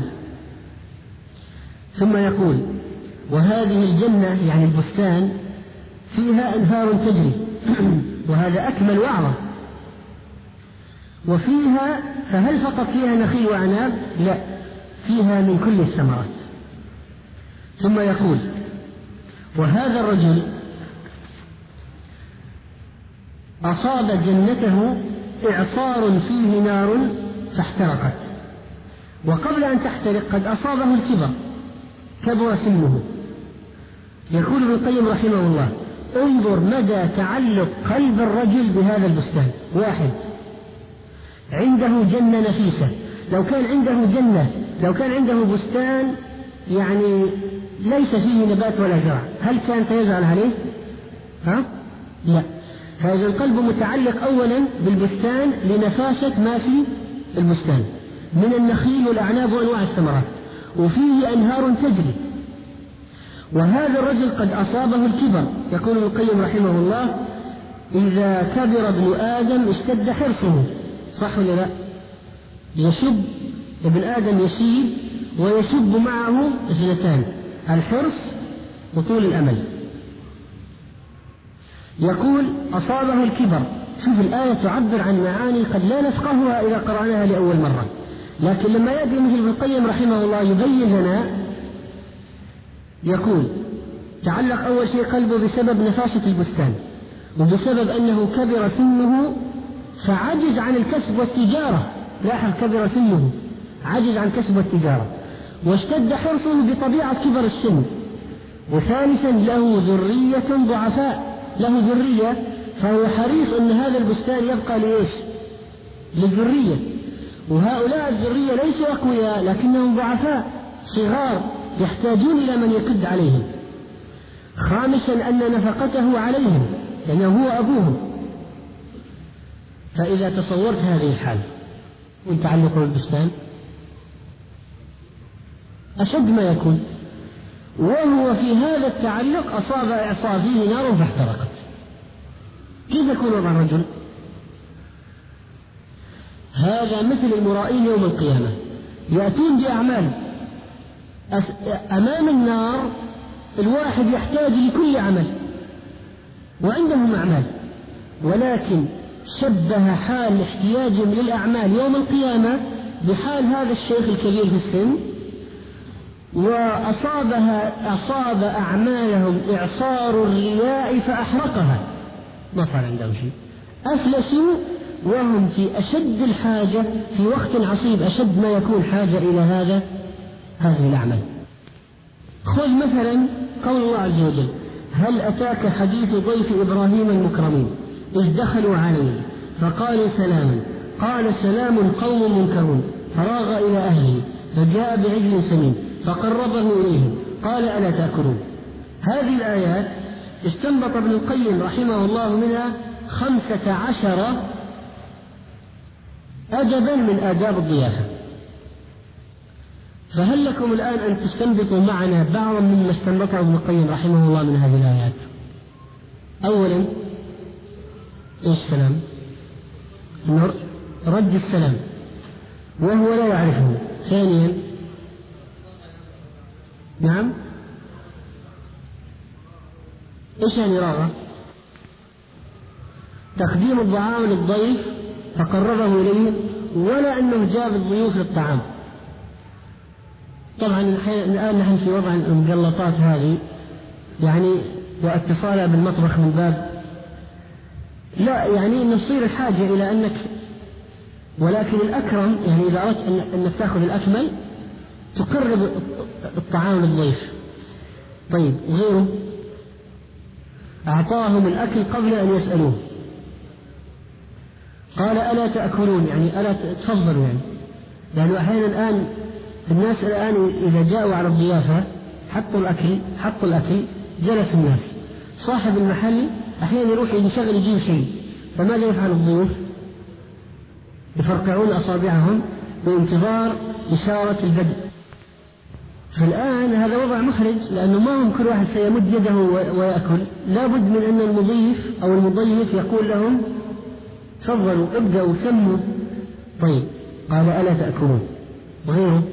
ثم يقول: وهذه الجنة يعني البستان فيها أنهار تجري وهذا أكمل وأعظم. وفيها، فهل فقط فيها نخيل وأعناب؟ لا، فيها من كل الثمرات. ثم يقول: وهذا الرجل أصاب جنته إعصار فيه نار فاحترقت، وقبل أن تحترق قد أصابه الكبر كبر سنه. يقول ابن القيم رحمه الله: انظر مدى تعلق قلب الرجل بهذا البستان. واحد عنده جنة نفيسة، لو كان عنده بستان يعني ليس فيه نبات ولا زرع، هل كان سيزعل عليه؟ لا. فإذا القلب متعلق أولا بالبستان لنفاسة ما في البستان من النخيل والأعناب وأنواع الثمرات، وفيه أنهار تجري. وهذا الرجل قد أصابه الكبر. يقول ابن القيم رحمه الله: إذا كبر ابن آدم اشتد حرصه. صح ولا لا؟ يشب ابن آدم، يشيب ويشب معه اثنتان: الحرص وطول الأمل. يقول: أصابه الكبر شوف الآية تعبر عن معاني قد لا نفقهها إذا قرأناها لأول مرة، لكن لما يأتي مثل ابن القيم رحمه الله يبين لنا، يقول تعلق أول شيء قلبه بسبب نفاسة البستان، وبسبب أنه كبر سنه فعجز عن الكسب والتجارة. لاحظ كبر سنه، عجز عن كسب والتجارة، واشتد حرصه بطبيعة كبر السن. وثالثا له ذرية ضعفاء، له ذرية، فهو حريص أن هذا البستان يبقى لإيش؟ للذرية، وهؤلاء الذرية ليسوا أقوياء لكنهم ضعفاء صغار يحتاجون إلى من يكد عليهم. خامسا أن نفقته عليهم لأنه هو أبوهم. فإذا تصورت هذه الحال وتعلق بالبستان أشد ما يكون، وهو في هذا التعلق أصاب إعصار فيه نار فاحترقت، كيف يكون وضع الرجل؟ هذا مثل المرائين يوم القيامة، يأتون بأعمال أمام النار، الواحد يحتاج لكل عمل وعندهم أعمال، ولكن شبه حال احتياجهم للأعمال يوم القيامة بحال هذا الشيخ الكبير في السن، وأصاب أعمالهم إعصار الرياء فأحرقها، ما صار عندهم شيء، أفلسوا وهم في أشد الحاجة في وقت عصيب، أشد ما يكون حاجة إلى هذه الأعمال. خذ مثلا قول الله عز وجل: هل أتاك حديث ضيف إبراهيم المكرمين إذ دخلوا عليه فقالوا سلاما قال سلام قوم منكرون فراغ إلى أهله فجاء بعجل سمين فقربه إليهم قال ألا تأكلون. هذه الآيات استنبط ابن القيم رحمه الله منها 15 أدبا من آداب الضيافة. فهل لكم الآن أن تستنبطوا معنا بعضا مما استنبطه ابن القيم رحمه الله من هذه الآيات؟ أولا إيش السلام؟ رد السلام وهو لا يعرفه. ثانيا نعم إيش يعني راغة؟ تقديم الطعام للضيف فقربه إليهم، ولا أنه جاب الضيوف للطعام. طبعا الآن نحن في وضع المجلطات هذه يعني واتصالها بالمطبخ من باب لا يعني نصير الحاجة إلى أنك، ولكن الأكرم يعني إذا أردت أنك تأخذ الأكمل تقرب الطعام للضيف. طيب وغيره أعطاهم الأكل قبل أن يسألوه، قال ألا تأكلون يعني ألا تفضلوا يعني أحيانا الآن الناس الآن إذا جاءوا على الضيافة حطوا الأكل جلس الناس، صاحب المحل أحيانا يروح يشغل يجيب شيء، فماذا يفعل الضيوف؟ يفرقعون أصابعهم بانتظار إشارة البدء. فالآن هذا وضع محرج، لأنه ما هم كل واحد سيمد يده ويأكل، لا بد من أن المضيف أو المضيف يقول لهم تفضلوا ابدأوا سموا. طيب قال ألا تأكلون وغيره.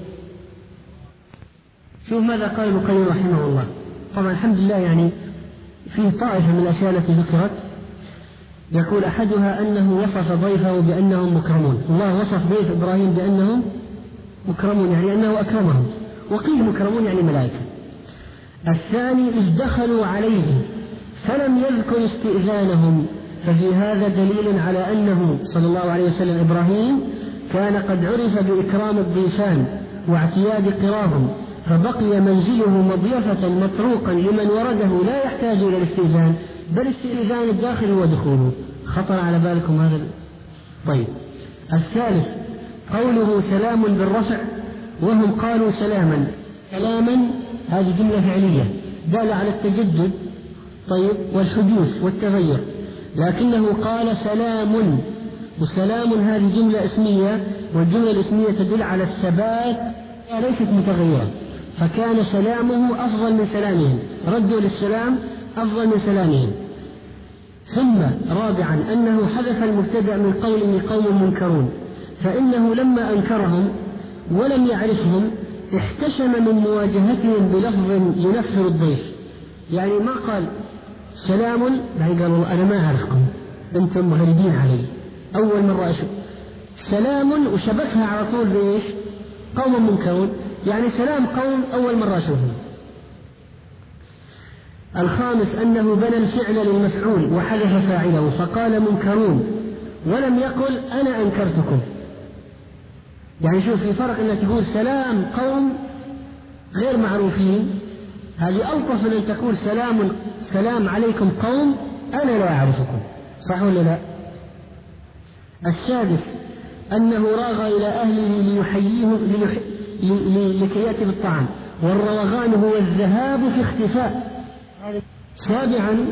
شوف ماذا قال ابن القيم رحمه الله. طبعا الحمد لله يعني فيه طائفة من الأشياء التي ذكرت، يقول أحدها أنه وصف ضيفه بأنهم مكرمون. الله وصف ضيف إبراهيم بأنهم مكرمون يعني أنه أكرمهم، وقيل مكرمون يعني ملائكة. الثاني إذ دخلوا عليه فلم يذكر استئذانهم، ففي هذا دليل على أنه صلى الله عليه وسلم إبراهيم كان قد عرف بإكرام الضيفان واعتياد قراهم، فبقي منزله مضيفة مطروقا لمن ورده لا يحتاج إلى الاستئذان، بل استئذان الداخل ودخوله. خطر على بالكم هذا؟ طيب الثالث قوله سلام بالرفع وهم قالوا سلاما. سلاما هذه جملة فعلية دالة على التجدد طيب والحدوث والتغير، لكنه قال سلام، وسلام هذه جملة اسمية، والجملة الاسمية تدل على الثبات ليست متغيرة، فكان سلامه أفضل من سلامهم، ردوا للسلام أفضل من سلامهم. ثم رابعا أنه حذف المبتدأ من قوله قوم منكرون، فإنه لما أنكرهم ولم يعرفهم احتشم من مواجهتهم بلفظ ينفر الضيف، يعني ما قال سلام يعني قالوا أنا ما أعرفكم، أنتم غريبين علي، أول مرة أشوف سلام، وشبكها على طول بإيش؟ قوم منكرون، يعني سلام قوم أول مرة أشوفهم. الخامس أنه بنى الفعل للمفعول وحذف فاعله فقال منكرون ولم يقل أنا أنكرتكم. يعني شوف في فرق أنك تقول سلام قوم غير معروفين، هذه ألطف من أن تقول سلام عليكم قوم أنا لا أعرفكم، صح ولا لا؟ السادس أنه راغ إلى أهله ليحييهم لكي يأتي بالطعام، والروغان هو الذهاب في اختفاء. سابعا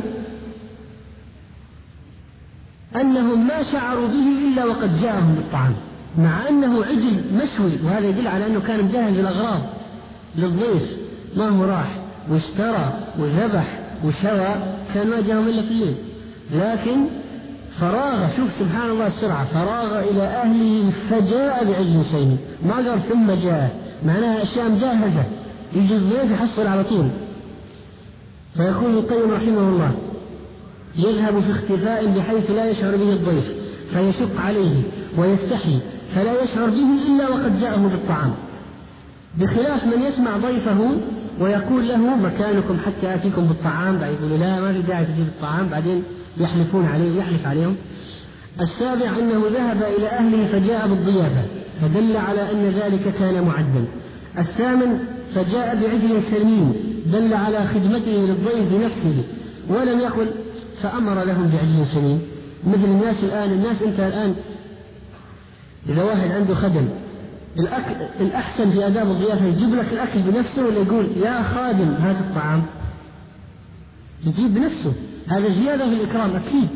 أنهم ما شعروا به إلا وقد جاءهم بالطعام، مع أنه عجل مشوي، وهذا يدل على أنه كان مجهز الأغراض للضيف، ما هو راح واشترى وذبح وشوى، كان ما جاءهم إلا في الليل. لكن فراغ، شوف سبحان الله السرعة، فراغ إلى أهله فجاء بعجل سمين، ما قال ثم جاء، معناها أشياء مجهزة، يجي الضيف يحصل على طول. فيقول القيم رحمه الله يذهب في اختفاء بحيث لا يشعر به الضيف فيشق عليه ويستحي فلا يشعر به إلا وقد جاءه بالطعام، بخلاف من يسمع ضيفه ويقول له مكانكم حتى آتيكم بالطعام، بعد يقول لا ما في داعي تجيب الطعام، بعدين يحلفون عليه يحلف عليهم. السابع أنه ذهب إلى أهله فجاء بالضيافة فدل على أن ذلك كان معدا. الثامن فجاء بعجل سمين دل على خدمته للضيف بنفسه، ولم يقل فأمر لهم بعجل سمين مثل الناس الآن. الناس أنت الآن إذا واحد عنده خدم، الأحسن في آداب الضيافة يجيب لك الأكل بنفسه ولا يقول يا خادم هذا الطعام؟ يجيب بنفسه، هذا زيادة في الإكرام أكيد.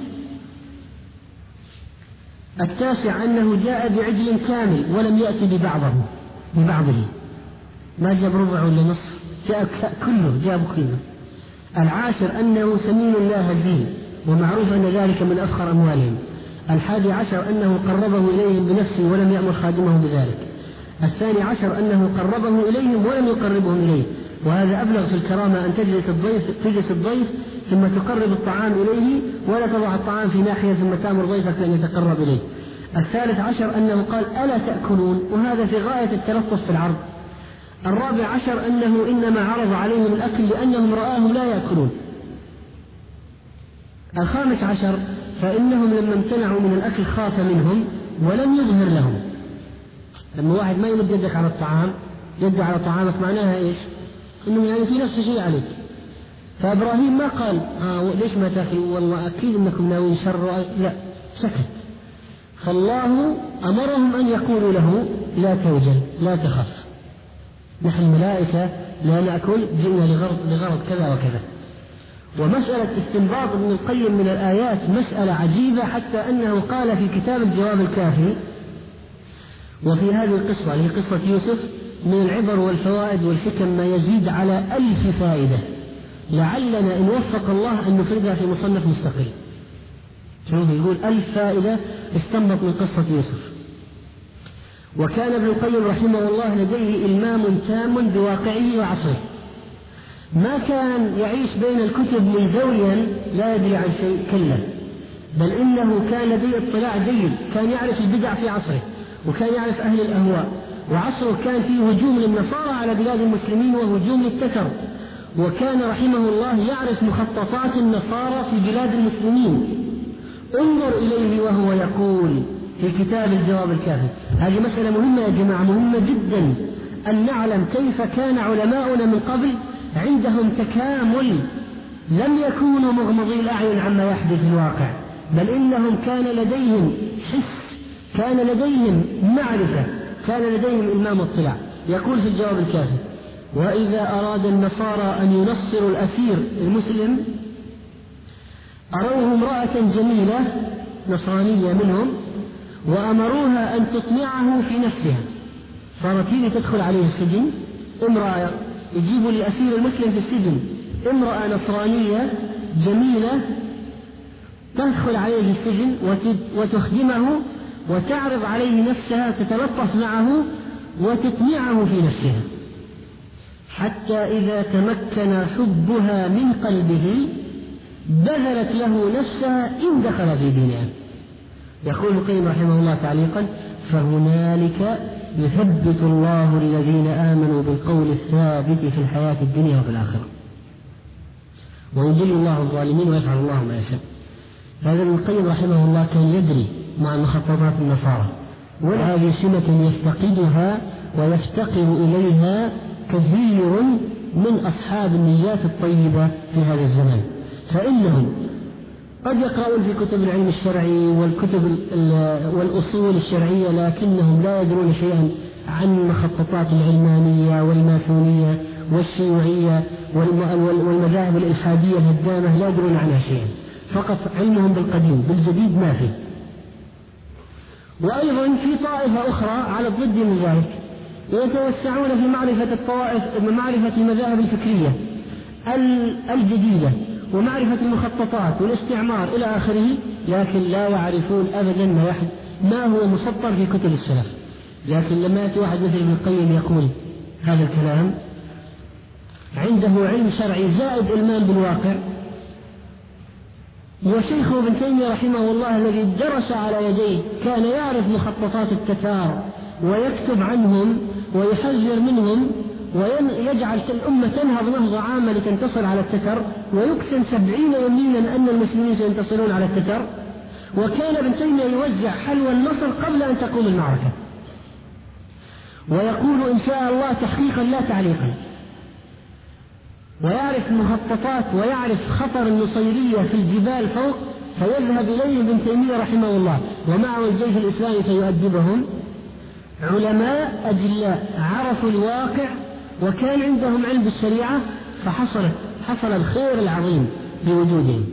التاسع أنه جاء بعجل كامل ولم يأتي ببعضه، ما جاب ربع ولا نصف، جاء كله، جاب كله. العاشر أنه سمين لا هزيل، ومعروف أن ذلك من أفخر أموالهم. 11 أنه قربه إليهم بنفسه ولم يأمر خادمه بذلك. 12 أنه قربه إليهم ولم يقربهم إليه، وهذا أبلغ في الكرامة، أن تجلس الضيف ثم تقرب الطعام إليه، ولا تضع الطعام في ناحية ثم تأمر ضيفك أن يتقرب إليه. 13 أنه قال ألا تأكلون، وهذا في غاية التلطف في العرض. 14 أنه إنما عرض عليهم الأكل لأنهم رآهم لا يأكلون. 15 فإنهم لما امتنعوا من الأكل خاف منهم ولم يظهر لهم. لما واحد ما يمد يدك على الطعام، يد على طعامك، معناها إيش؟ إنه يعني في نفس الشيء عليك. فإبراهيم ما قال ليش ما تأكلوا والله أكيد إنكم ناويين شر، لا، سكت. فالله أمرهم أن يقولوا له لا توجل لا تخف، نحن الملائكة لا نأكل، جئنا لغرض كذا وكذا. ومسألة استنباط ابن القيم من الآيات مسألة عجيبة، حتى أنه قال في كتاب الجواب الكافي وفي هذه القصة اللي هي قصة يوسف من العبر والفوائد والحكم ما يزيد على 1000 فائدة، لعلنا إن وفق الله أن نفردها في مصنف مستقل. شوف يقول 1000 فائدة استنبط من قصة يوسف. وكان ابن القيم رحمه الله لديه إلمام تام بواقعه وعصره، ما كان يعيش بين الكتب منزويا لا يدري عن شيء، كلا، بل إنه كان لديه اطلاع جيد، كان يعرف البدع في عصره، وكان يعرف أهل الأهواء، وعصره كان فيه هجوم للنصارى على بلاد المسلمين وهجوم للتتر، وكان رحمه الله يعرف مخططات النصارى في بلاد المسلمين. انظر إليه وهو يقول في كتاب الجواب الكافي. هذه مسألة مهمة يا جماعة، مهمة جدا أن نعلم كيف كان علماؤنا من قبل عندهم تكامل، لم يكونوا مغمضي الأعين عما يحدث في الواقع، بل إنهم كان لديهم حس، كان لديهم معرفة، كان لديهم إلمام واطلاع. يقول في الجواب الكافي: وإذا أراد النصارى أن ينصروا الأسير المسلم أروه امرأة جميلة نصرانية منهم وأمروها أن تطمعه في نفسها، صارت هي تدخل عليه السجن، امرأة يجيبوا للأسير المسلم في السجن امرأة نصرانية جميلة تدخل عليه السجن وتخدمه وتعرض عليه نفسها، تتلطف معه وتطمعه في نفسها، حتى إذا تمكن حبها من قلبه بذلت له نفسها إن دخل في دينها. يقول ابن القيم رحمه الله تعليقا: فهنالك يثبت الله الذين آمنوا بالقول الثابت في الحياة الدنيا وفي الآخرة، ويضل الله الظالمين ويفعل الله ما يشاء. هذا ابن القيم رحمه الله كان يدري مع مخططات النصارى، وهذه سمة يفتقدها ويفتقر إليها كثير من أصحاب النيات الطيبة في هذا الزمان. فإنهم قد يقرؤون في كتب العلم الشرعي والكتب والأصول الشرعية، لكنهم لا يدرون شيئا عن المخططات العلمانية والماسونية والشيوعية والمذاهب الإلحادية الهدامة، لا يدرون عنها شيئا، فقط علمهم بالقديم، بالجديد ما فيه. وأيضا في طائفة أخرى على الضد من ذلك، يتوسعون في معرفة الطوائف، معرفة المذاهب الفكرية الجديدة ومعرفة المخططات والاستعمار إلى آخره، لكن لا يعرفون أبدا ما هو مسطر في كتب السلف. لكن لما يأتي واحد مثل ابن القيم يقول هذا الكلام، عنده علم شرعي زائد إلمام بالواقع. وشيخه ابن تيمية رحمه الله الذي درس على يديه كان يعرف مخططات التتار ويكتب عنهم ويحذر منهم، ويجعل الأمة تنهض نهضة عامة لتنتصر على التتر، ويكتن 70 يمينا أن المسلمين سينتصرون على التتر. وكان ابن تيمية يوزع حلوى النصر قبل أن تقوم المعركة، ويقول إن شاء الله تحقيقا لا تعليقا، ويعرف المخططات ويعرف خطر النصيرية في الجبال فوق، فيذهب إليه ابن تيمية رحمه الله ومعه الجيش الإسلامي فيؤدبهم. علماء أجلاء عرفوا الواقع وكان عندهم علم بالشريعة، فحصل الخير العظيم بوجودهم.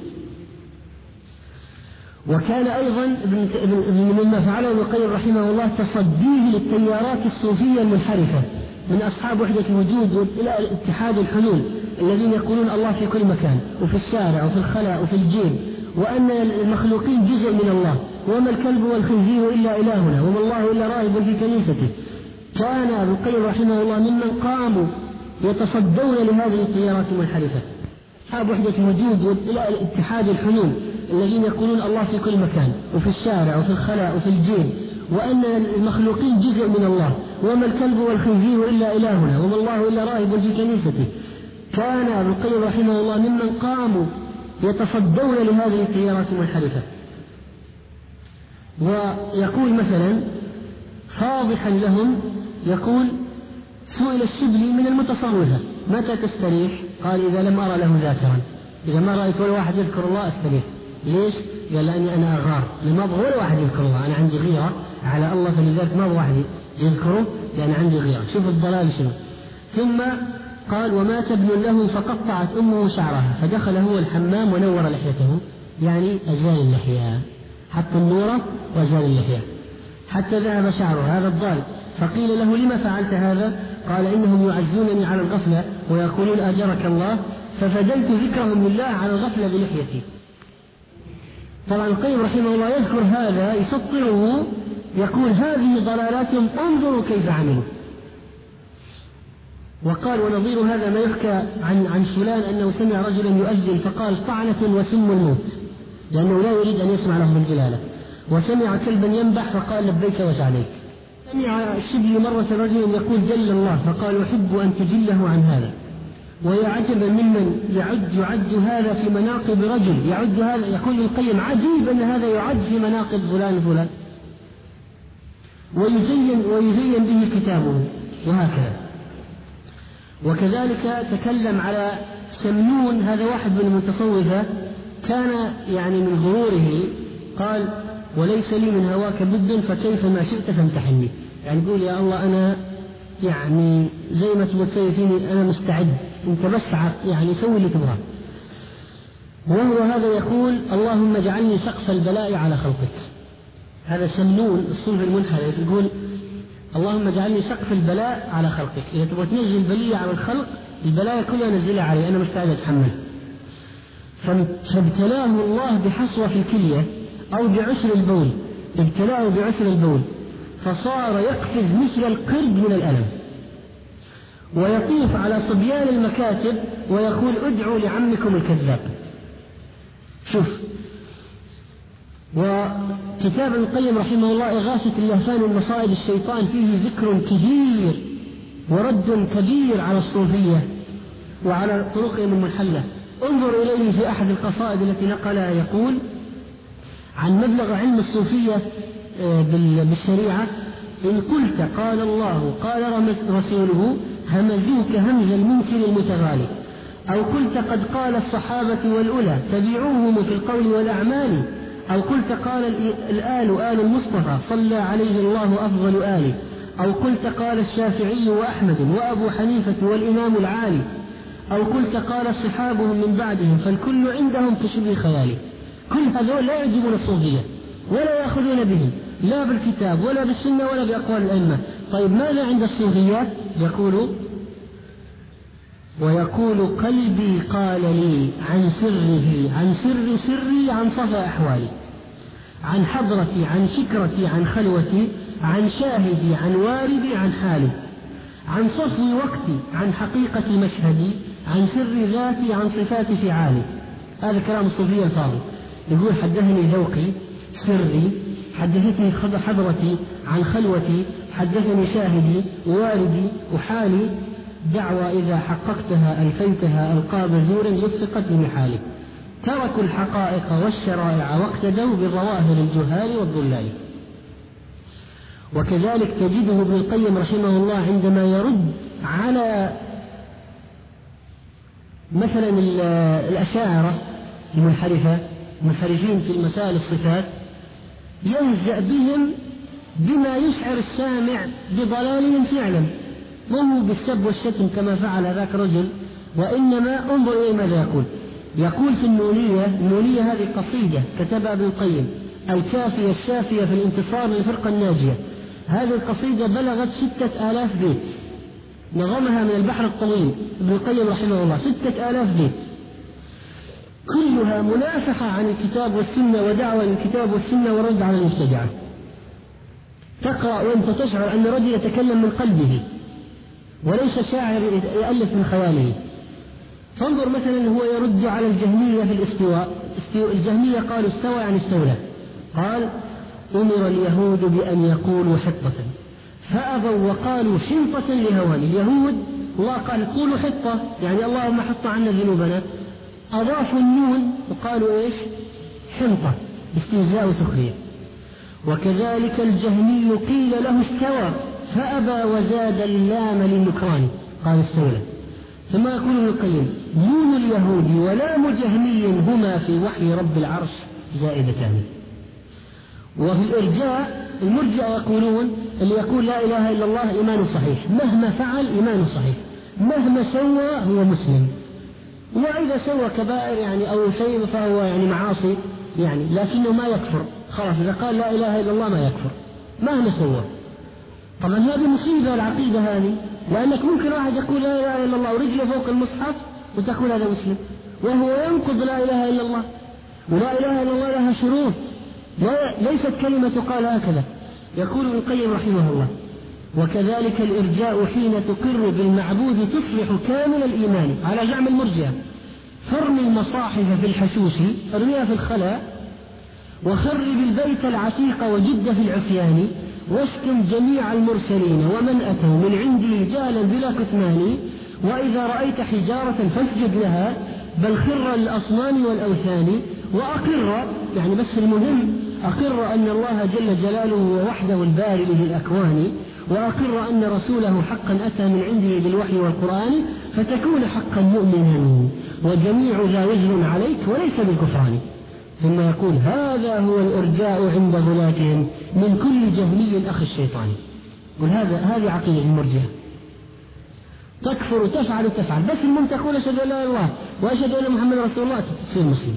وكان أيضا مما فعله ابن القيم رحمه الله تصديه للتيارات الصوفية المنحرفة من أصحاب وحدة الوجود إلى اتحاد الحلول الذين يقولون الله في كل مكان وفي الشارع وفي الخلاء وفي الجيب، وأن المخلوقين جزء من الله، وما الكلب والخنزير إلا إلهنا، وما الله إلا راهب في كنيسته. كان ابن القيم رحمه الله ممن قاموا يتصدون لهذه التيارات المنحرفة، أصحاب وحدة الوجود إلى اتحاد الحلول الذين يقولون الله في كل مكان وفي الشارع وفي الخلاء وفي الجيب، وأن المخلوقين جزء من الله، وما الكلب والخنزير إلا إلهنا، وما الله إلا راهب في كنيسته. كان ابن القيم رحمه الله ممن قاموا يتصدون لهذه التيارات المنحرفة. ويقول مثلا فاضحا لهم، يقول: سئل الشبلي من المتصوفة متى تستريح؟ قال: إذا لم أرى له ذاكرا، إذا ما رأيت ولا واحد يذكر الله أستريح. ليش؟ قال: لأني أنا أغار، ما أبغى ولا واحد يذكر الله، أنا عندي غيرة على الله، فلذلك ما أبغى واحد يذكره لأن عندي غيرة. شوف الضلال شنو. ثم قال: ومات ابن له فقطعت أمه شعرها، فدخل هو الحمام ونور لحيته، يعني أزال اللحية، حط النورة وأزال اللحية حتى ذهب شعره، هذا الضال. فقيل له: لما فعلت هذا؟ قال: إنهم يعزونني على الغفلة ويقولون أجرك الله، ففديت ذكرهم لله على الغفلة بلحيتي. طبعا القيم رحمه الله يذكر هذا يسطره، يقول: هذه ضلالاتهم انظروا كيف عملوا. وقال: ونظير هذا ما يحكى عن فلان أنه سمع رجلا يؤذن فقال: طعنة وسم الموت، لأنه لا يريد أن يسمع لهم الجلالة. وسمع كلبا ينبح فقال: لبيك وسعديك. سمع الشبلي مرة رجلا يقول: جل الله، فقال: أحب أن تجله عن هذا. ويا عجبا ممن يعد هذا في مناقب رجل، يعد هذا، يقول ابن القيم: عجيب أن هذا يعد في مناقب فلان فلان، ويزين به كتابه، وهكذا. وكذلك تكلم على سمنون، هذا واحد من المتصوفة، كان يعني من غروره قال: وليس لي من هواك بد، فكيف ما شئت فامتحني. يعني يقول: يا الله أنا يعني زي ما تبغى تسوي فيني أنا مستعد، أنت بس يعني سوي اللي تبغاه. وهو هذا يقول: اللهم اجعلني سقف البلاء على خلقك. هذا سمنون الصنف المنحرف يقول: اللهم اجعلني سقف البلاء على خلقك، إذا تبغى تنزل البلية على الخلق البلاء كلها نزلها علي، أنا مستعد أتحمل. فابتلاه الله بحصوة في الكلية أو بعسر البول، ابتلاه بعسر البول، فصار يقفز مثل القرد من الألم، ويطوف على صبيان المكاتب ويقول: ادعوا لعمكم الكذاب. شوف، وكتاب ابن القيم رحمه الله إغاثة اللهفان ومصائد الشيطان فيه ذكر كثير ورد كبير على الصوفية وعلى طرقهم المنحلة. انظر إليه في أحد القصائد التي نقلها، يقول عن مبلغ علم الصوفية بالشريعة: إن قلت قال الله قال رسوله همزوك همز المنكر المتغالي، أو قلت قد قال الصحابة والأولى تبعوهم في القول والأعمال، أو قلت قال الآل آل المصطفى صلى عليه الله أفضل آله، أو قلت قال الشافعي وأحمد وأبو حنيفة والإمام العالي، أو قلت قال صحابهم من بعدهم فالكل عندهم تشبيه خيالي. كل هذول لا يعجبون الصوفية ولا يأخذون بهم لا بالكتاب ولا بالسنة ولا بأقوال الأئمة. طيب ماذا عند الصوفية؟ يقول: ويقول قلبي قال لي عن سره، عن سر سري، عن صفا أحوالي، عن حضرتي، عن فكرتي، عن خلوتي، عن شاهدي، عن واردي، عن حالي، عن صفو وقتي، عن حقيقة مشهدي، عن سر ذاتي، عن صفات فعالي. هذا كلام الصوفية الفاضل. يقول: حدثني ذوقي سري، حدثتني حضرتي، عن خلوتي، حدثني شاهدي وواردي وحالي، دعوى إذا حققتها ألفيتها ألقاب زور وثقت بمحالي. تركوا الحقائق والشرائع واقتدوا بظواهر الجهال والضلال. وكذلك تجده ابن القيم رحمه الله عندما يرد على مثلا الأشاعرة المنحرفين في مسائل الصفات، يهزأ بهم بما يشعر السامع بضلالهم فعلا، مو بالسب والشتم كما فعل ذاك الرجل، وإنما انظر إلى ماذا يقول. يقول في النونية هذه قصيدة كتبها ابن القيم، الكافية الشافية في الانتصار للفرقة الناجية. هذه القصيدة بلغت 6000 بيت، نظمها من البحر الطويل ابن القيم رحمه الله، 6000 بيت، كلها منافحة عن الكتاب والسنة ودعوة للكتاب والسنة ورد على المبتدعة. تقرأ وانت تشعر أن رجل يتكلم من قلبه وليس شاعر يألف من خياله. فانظر مثلا هو يرد على الجهمية في الاستواء. الجهمية قالوا استوى يعني استولى. قال: أمر اليهود بأن يقولوا حطة فأبوا وقالوا حنطة لهوان. اليهود الله قال قولوا حطة، يعني اللهم حط عنا ذنوبنا، أضافوا النون وقالوا إيش؟ حنطة، استهزاء وسخرية. وكذلك الجهمي قيل له استوى فأبى وزاد اللام للنكران قال استولى. ثم يقول ابن القيم: نون اليهود ولام جهمي هما في وحي رب العرش زائدتان. وفي الإرجاء المرجئة يقولون: اللي يقول لا إله إلا الله إيمانه صحيح، مهما فعل إيمانه صحيح، مهما سوى هو مسلم، وإذا سوى كبائر يعني أو شيء فهو يعني معاصي يعني، لكنه ما يكفر. خلاص إذا قال لا إله إلا الله ما يكفر مهما سوى. طبعا هذه مصيبة العقيدة هذه، لأنك ممكن واحد يقول لا إله إلا الله ورجله فوق المصحف وتقول هذا مسلم، وهو ينقض لا إله إلا الله. ولا إله إلا الله لها شروط، ليست كلمة تقال هكذا. يقول ابن القيم رحمه الله: وكذلك الإرجاء حين تقر بالمعبود تصبح كامل الإيمان على زعم المرجئة. فارمي المصاحف في الحشوش، ارميها في الخلاء، وخرب البيت العتيق وجد في العصيان، واشتم جميع المرسلين ومن أتوا من عندي جالا بلا كتمان، وإذا رأيت حجارة فاسجد لها، بل خر للأصنام والأوثان. وأقر يعني بس المهم أقر أن الله جل جلاله وحده البارئ للأكوان، وأقر أن رسوله حقا أتى من عنده بالوحي والقرآن، فتكون حقا مؤمنا، وجميع ذا وزر عليك وليس بالكفران. ثم يقول: هذا هو الإرجاء عند غلاتهم من كل جهمي أخي الشيطان. هذه عقيدة المرجئة، تكفر تفعل، بس المهم تقول أشهد أن لا إله إلا الله وأشهد أن محمد رسول الله تصير مسلم.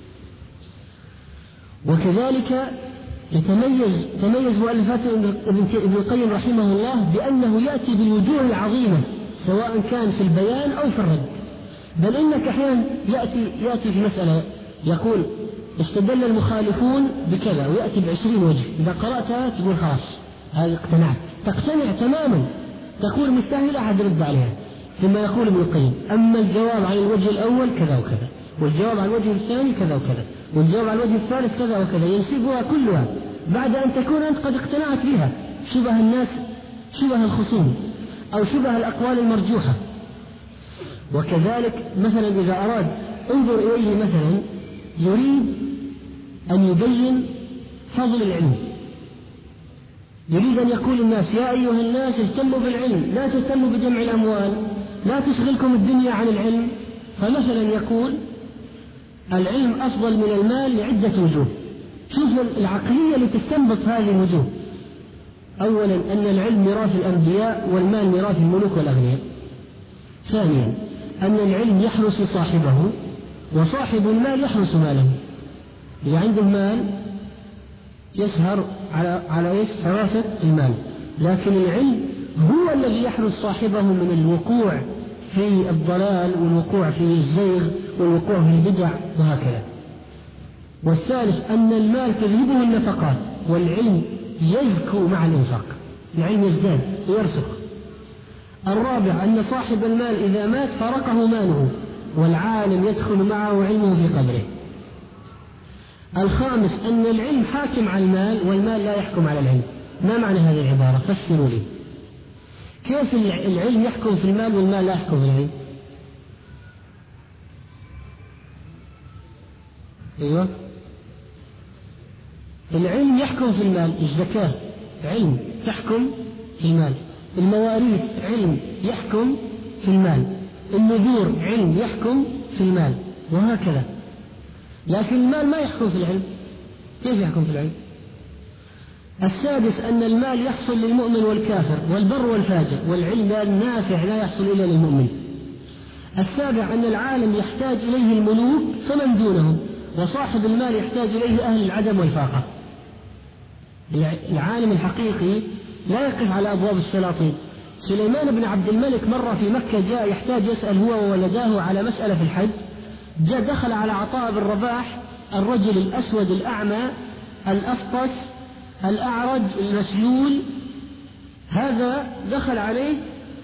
وكذلك تميز مؤلفات ابن القيم رحمه الله بأنه يأتي بالوجوه العظيمة سواء كان في البيان أو في الرد. بل إنك أحيانا يأتي في مسألة يقول: استدل المخالفون بكذا، ويأتي ب20 وجه، إذا قرأتها تقول خلاص هذه اقتنعت، تقتنع تماما، تقول مستحيل أحد يرد عليها. ثم يقول ابن القيم: أما الجواب عن الوجه الأول كذا وكذا، والجواب على الوجه الثاني كذا وكذا، والجواب على الوجه الثالث كذا وكذا، ينسبها كلها بعد أن تكون أنت قد اقتنعت بها، شبه الناس، شبه الخصوم، أو شبه الأقوال المرجوحة. وكذلك مثلا إذا أراد انظر إليه مثلا يريد أن يبين فضل العلم، يريد أن يقول الناس يا أيها الناس اهتموا بالعلم، لا تهتموا بجمع الأموال، لا تشغلكم الدنيا عن العلم. فمثلا يقول العلم أفضل من المال لعدة وجوه. شوف العقلية اللي تستنبط هذه الوجوه. أولا أن العلم ميراث الأنبياء والمال ميراث الملوك والأغنياء. ثانيا أن العلم يحرس صاحبه وصاحب المال يحرس ماله. إذا عنده مال يسهر على حراسة المال، لكن العلم هو الذي يحرس صاحبه من الوقوع في الضلال والوقوع في الزيغ والوقوع في البدع وهكذا. والثالث أن المال تذهبه النفقات، والعلم يزكو مع الإنفاق، العلم يزداد ويرسخ. الرابع أن صاحب المال إذا مات فارقه ماله، والعالم يدخل معه علمه في قبره. الخامس أن العلم حاكم على المال والمال لا يحكم على العلم. ما معنى هذه العبارة؟ فسروا لي. كيف العلم يحكم في المال والمال لا يحكم في العلم؟ أيوة، العلم يحكم في المال، الزكاة علم تحكم في المال، المواريث علم يحكم في المال، النذور علم يحكم في المال، وهكذا. لكن المال ما يحكم في العلم. كيف يحكم في العلم؟ السادس أن المال يحصل للمؤمن والكافر والبر والفاجر، والعلم النافع لا يحصل إلا للمؤمن. السابع أن العالم يحتاج إليه الملوك فمن دونهم، وصاحب المال يحتاج إليه أهل العدم والفاقة. العالم الحقيقي لا يقف على أبواب السلاطين. سليمان بن عبد الملك مرة في مكة جاء يحتاج يسأل هو وولداه على مسألة في الحج، جاء دخل على عطاء بن رباح الرجل الأسود الأعمى الأفطس الأعرج المسلول، هذا دخل عليه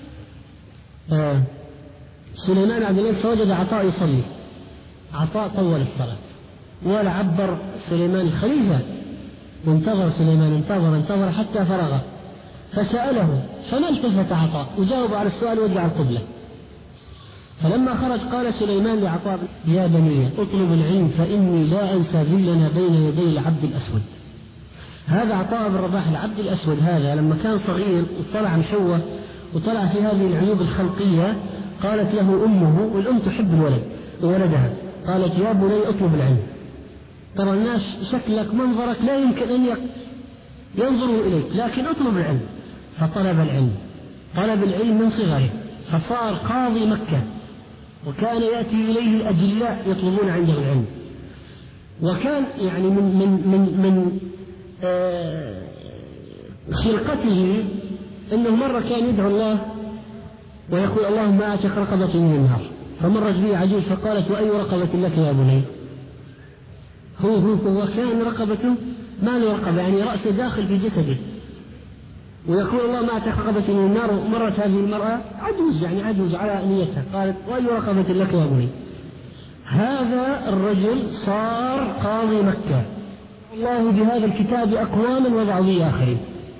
سليمان عبد الملك فوجد عطاء يصلي. عطاء طول الصلاة ولا عبر سليمان الخليفة، وانتظر سليمان انتظر حتى فرغ، فسأله فما التفت عطاء وجاوب على السؤال وجه القبلة. فلما خرج قال سليمان لعطاء يا بني اطلب العلم فإني لا أنسى ذلنا بين يدي العبد الأسود. هذا عطاء بن رباح العبد الأسود هذا لما كان صغير وطلع عن حوة وطلع في هذه العيوب الخلقية، قالت له أمه، والأم تحب الولد وولدها، قالت يا بني اطلب العلم، ترى الناس شكلك منظرك لا يمكن أن ينظروا إليك، لكن اطلب العلم. فطلب العلم، طلب العلم من صغره، فصار قاضي مكة، وكان يأتي إليه الأجلاء يطلبون عنده العلم. وكان يعني من خلقته أنه مرة كان يدعو الله ويقول اللهم أعتق رقبتي من النار، فمرت به عجوز فقالت وأي رقبة لك يا بني؟ هو كان رقبته ما له رقبة، يعني رأسه داخل في جسده، ويقول اللهم أعتق رقبتي من النار. ومرت هذه المرأة عجوز، يعني عجوز على نيتها، قالت وأي رقبة لك يا بني؟ هذا الرجل صار قاضي مكة، الله بهذا الكتاب أقواما وضع به آخرين.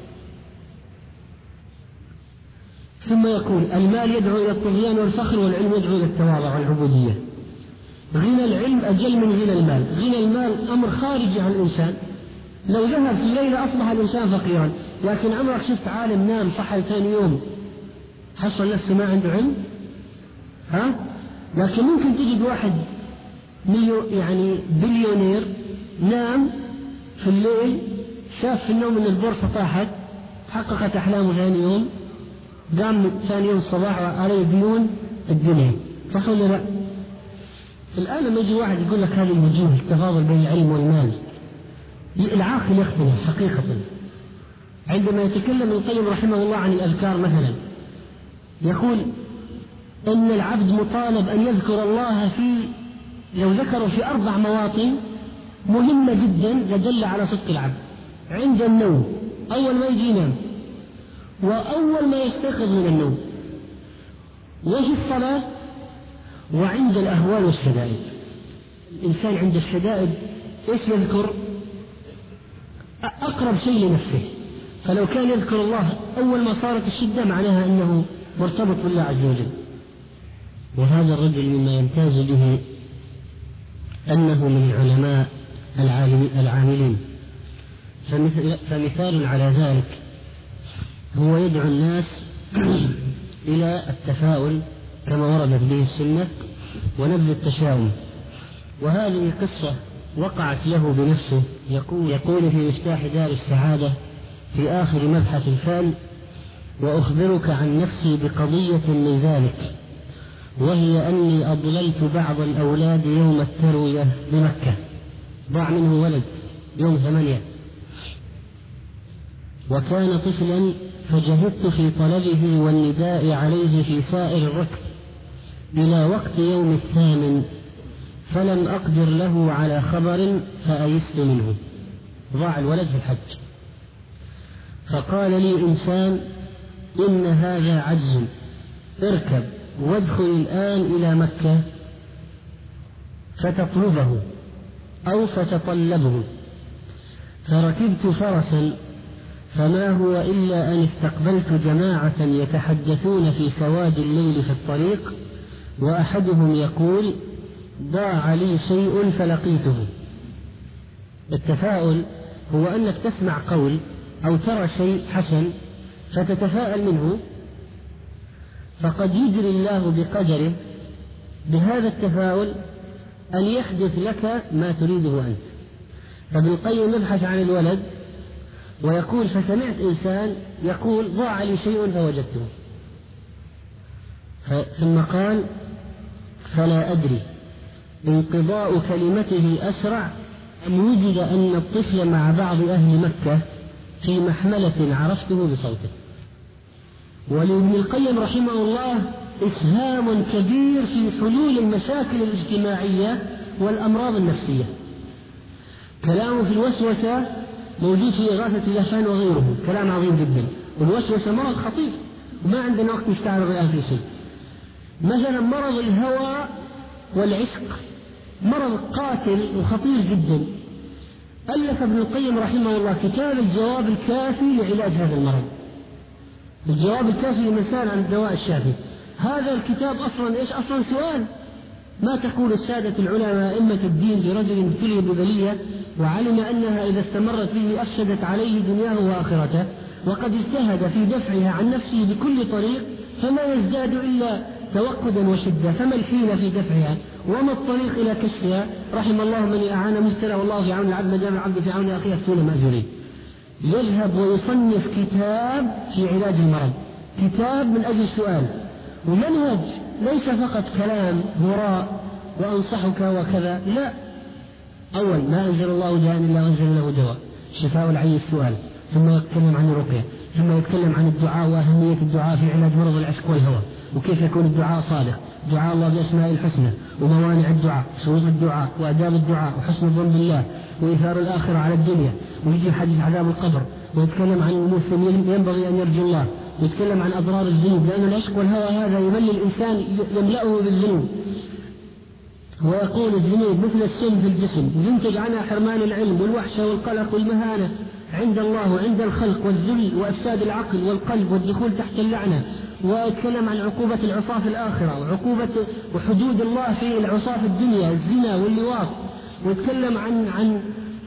ثم يقول المال يدعو إلى الطغيان والفخر، والعلم يدعو إلى التواضع والعبودية. غنى العلم أجل من غنى المال. غنى المال أمر خارجي عن الإنسان، لو ذهب في الليلة أصبح الإنسان فقيرا، لكن عمرك شفت عالم نام صحى ثاني يوم حصل نفسه ما عنده علم؟ لكن ممكن تجد واحد يعني بليونير نام في الليل، شاف في النوم أن البورصة طاحت، حققت أحلامه ثاني يوم، قام ثاني يوم الصباح عليه ديون الدنيا، صح ولا لا؟ الآن لما يجي واحد يقول لك هذه الوجوه التفاضل بين العلم والمال، العاقل يختلف حقيقة. عندما يتكلم ابن القيم رحمه الله عن الأذكار مثلا، يقول أن العبد مطالب أن يذكر الله لو ذكروا في 4 مواطن مهمة جدا لدل على صدق العبد: عند النوم، أول ما يجي ينام، وأول ما يستيقظ من النوم، وفي الصلاة، وعند الأهوال والشدائد. الإنسان عند الشدائد إيش يذكر؟ أقرب شيء لنفسه. فلو كان يذكر الله أول ما صارت الشدة معناها أنه مرتبط بالله عز وجل. وهذا الرجل مما يمتاز به أنه من العلماء العاملين. فمثال على ذلك هو يدعو الناس إلى التفاؤل كما وردت به السنة ونبذ التشاؤم. وهذه قصة وقعت له بنفسه. يقول في مفتاح دار السعادة في آخر مبحث الفعل: وأخبرك عن نفسي بقضية من ذلك، وهي أني أضللت بعض الأولاد يوم التروية بمكة. ضاع منه ولد يوم 8 وكان طفلا، فجهدت في طلبه والنداء عليه في سائر الركب إلى وقت يوم 8 فلم أقدر له على خبر فأيست منه. ضاع الولد في الحج. فقال لي إنسان: إن هذا عجز، اركب وادخل الآن إلى مكة فتطلبه أو فتطلبه. فركبت فرسا، فما هو إلا أن استقبلت جماعة يتحدثون في سواد الليل في الطريق، وأحدهم يقول: ضاع لي شيء فلقيته. التفاؤل هو أنك تسمع قول أو ترى شيء حسن فتتفاءل منه، فقد يجري الله بقدره بهذا التفاؤل أن يحدث لك ما تريده أنت. فابن القيم يبحث عن الولد ويقول: فسمعت إنسان يقول: ضاع لي شيء فوجدته. ثم قال: فلا أدري انقضاء كلمته أسرع أم وجد أن الطفل مع بعض أهل مكة في محملة عرفته بصوته. ولابن القيم رحمه الله إسهام كبير في حلول المشاكل الاجتماعية والأمراض النفسية. كلامه في الوسوسة موجود في إغاثة اللهفان وغيره، كلام عظيم جدا. والوسوسة مرض خطير وما عندنا وقت نستعرض الآن في شيء. مثلا مرض الهوى والعشق مرض قاتل وخطير جدا. ألف ابن القيم رحمه الله كتاب الجواب الكافي لعلاج هذا المرض، الجواب الكافي لمسألة عن الدواء الشافي. هذا الكتاب أصلا سؤال: ما تقول السادة العلماء أئمة الدين لرجل ابتلي ببلية وعلم أنها إذا استمرت به أفسدت عليه دنياه وآخرته، وقد اجتهد في دفعها عن نفسه بكل طريق فما يزداد إلا توقدا وشدة، فما الحيلة في دفعها وما الطريق إلى كشفها؟ رحم الله من أعان مبتلى، والله في عون العبد ما دام العبد في عون أخيه يفتون مأجورين. يذهب ويصنف كتاب في علاج المرض، كتاب من أجل السؤال ومنهج، ليس فقط كلام هراء وأنصحك وكذا، لا. أول ما أنزل الله داء إلا أنزل له دواء، شفاء العي السؤال، ثم يتكلم عن الرقية، ثم يتكلم عن الدعاء وأهمية الدعاء في علاج مرض العشق والهوى، وكيف يكون الدعاء صادق، دعاء الله بأسماء الحسنى، وموانع الدعاء، شروط الدعاء، وآداب الدعاء، وحسن الظن بالله، وإيثار الآخرة على الدنيا، ويجي حديث عذاب القبر، ويتكلم عن المسلمين ينبغي أن يرجو الله، ويتكلم عن أضرار الذنوب، لأن العشق والهوى هذا يملي الإنسان، يملأه بالذنوب. ويقول: الذنوب مثل السم في الجسم، ينتج عنها حرمان العلم والوحشة والقلق والمهانة عند الله وعند الخلق، والذل وأفساد العقل والقلب والدخول تحت اللعنة. ويتكلم عن عقوبة العصاة في الآخرة، وعقوبة وحدود الله في العصاة في الدنيا، الزنا واللواط. ويتكلم عن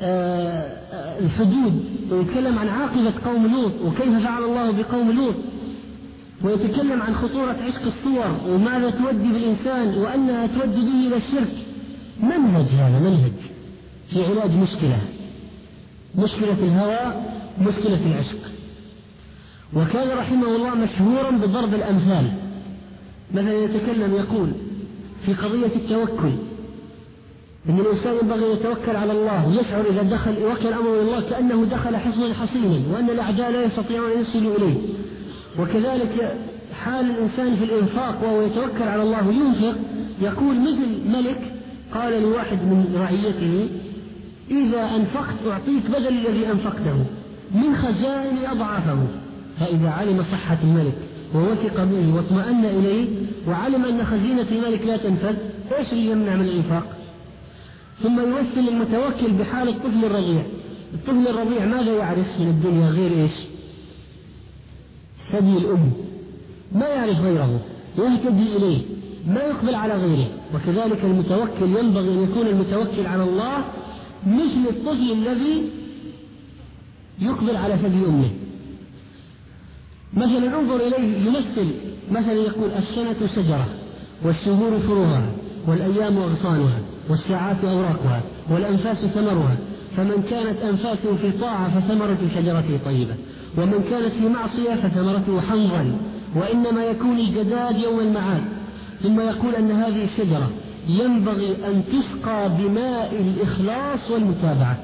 الحدود، ويتكلم عن عاقبة قوم لوط وكيف فعل الله بقوم لوط. ويتكلم عن خطورة عشق الصور وماذا تودي بالإنسان وأنها تودي به إلى الشرك. منهج، هذا منهج في علاج مشكلة الهوى، مشكلة العشق. وكان رحمه الله مشهورا بضرب الأمثال. مثلا يتكلم يقول في قضية التوكل إن الإنسان ينبغي يتوكل على الله، ويشعر إذا دخل وكل أمره إلى الله كأنه دخل حصنا حصينا، وأن الأعداء لا يستطيعون أن يصلوا إليه. وكذلك حال الإنسان في الإنفاق وهو يتوكل على الله وينفق، يقول مثل ملك قال لواحد من رعيته: إذا أنفقت أعطيك بدل الذي أنفقته من خزائن أضعافه. فإذا علم صحة الملك ووثق به واطمأن إليه وعلم أن خزينة الملك لا تنفذ، إيش اللي يمنع من الإنفاق؟ ثم يمثل المتوكل بحال الطفل الرضيع. الطفل الرضيع ماذا يعرف من الدنيا غير إيش؟ ثدي الأم، ما يعرف غيره، يهتدي إليه، ما يقبل على غيره. وكذلك المتوكل ينبغي أن يكون المتوكل على الله مثل الطفل الذي يقبل على ثدي أمه. مثلا انظر إليه يمثل، مثلا يقول السنة شجرة والشهور فروعها والأيام أغصانها والساعات أوراقها والأنفاس ثمرها، فمن كانت أنفاسه في طاعة فثمرة شجرته طيبة، ومن كانت في معصية فثمرته حنظل، وإنما يكون الجداد يوم المعاد. ثم يقول أن هذه الشجرة ينبغي أن تسقى بماء الإخلاص والمتابعة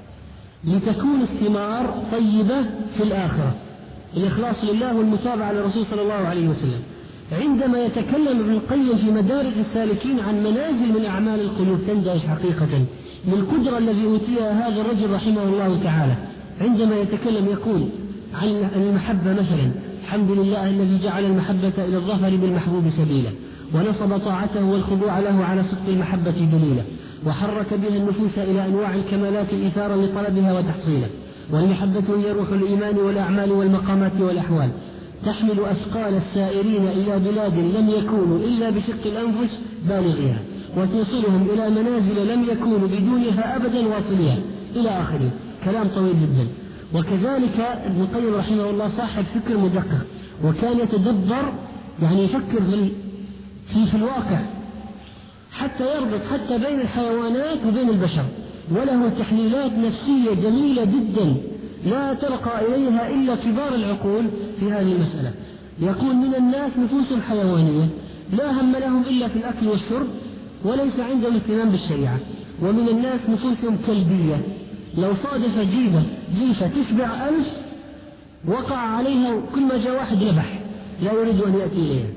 لتكون الثمار طيبة في الآخرة. الإخلاص لله والمتابعة للرسول صلى الله عليه وسلم. عندما يتكلم ابن القيم في مدارج السالكين عن منازل من أعمال القلوب تندهش حقيقة من القدرة الذي أوتيها هذا الرجل رحمه الله تعالى. عندما يتكلم يقول عن المحبة مثلا: الحمد لله الذي جعل المحبة إلى الظفر بالمحبوب سبيلا، ونصب طاعته والخضوع له على صدق المحبة دليلا، وحرك بها النفوس إلى أنواع الكمالات إيثارا لطلبها وتحصيلا. والمحبة هي روح الإيمان والأعمال والمقامات والأحوال، تحمل أثقال السائرين إلى بلاد لم يكونوا إلا بشق الأنفس بالغها، وتوصلهم إلى منازل لم يكونوا بدونها أبدا واصلها، إلى آخره. كلام طويل جدا. وكذلك ابن القيم رحمه الله صاحب فكر مدقق، وكان يتدبر، يعني يفكر في الواقع حتى يربط حتى بين الحيوانات وبين البشر، وله تحليلات نفسية جميلة جدا لا ترقى إليها إلا كبار العقول في هذه المسألة. يقول: من الناس نفوس حيوانية لا هم لهم إلا في الأكل والشرب وليس عندهم اهتمام بالشريعة، ومن الناس نفوس كلبية لو صادف جيفة تشبع 1000 وقع عليها كل ما جاء واحد ذبح، لا يريد أن يأتي إليها.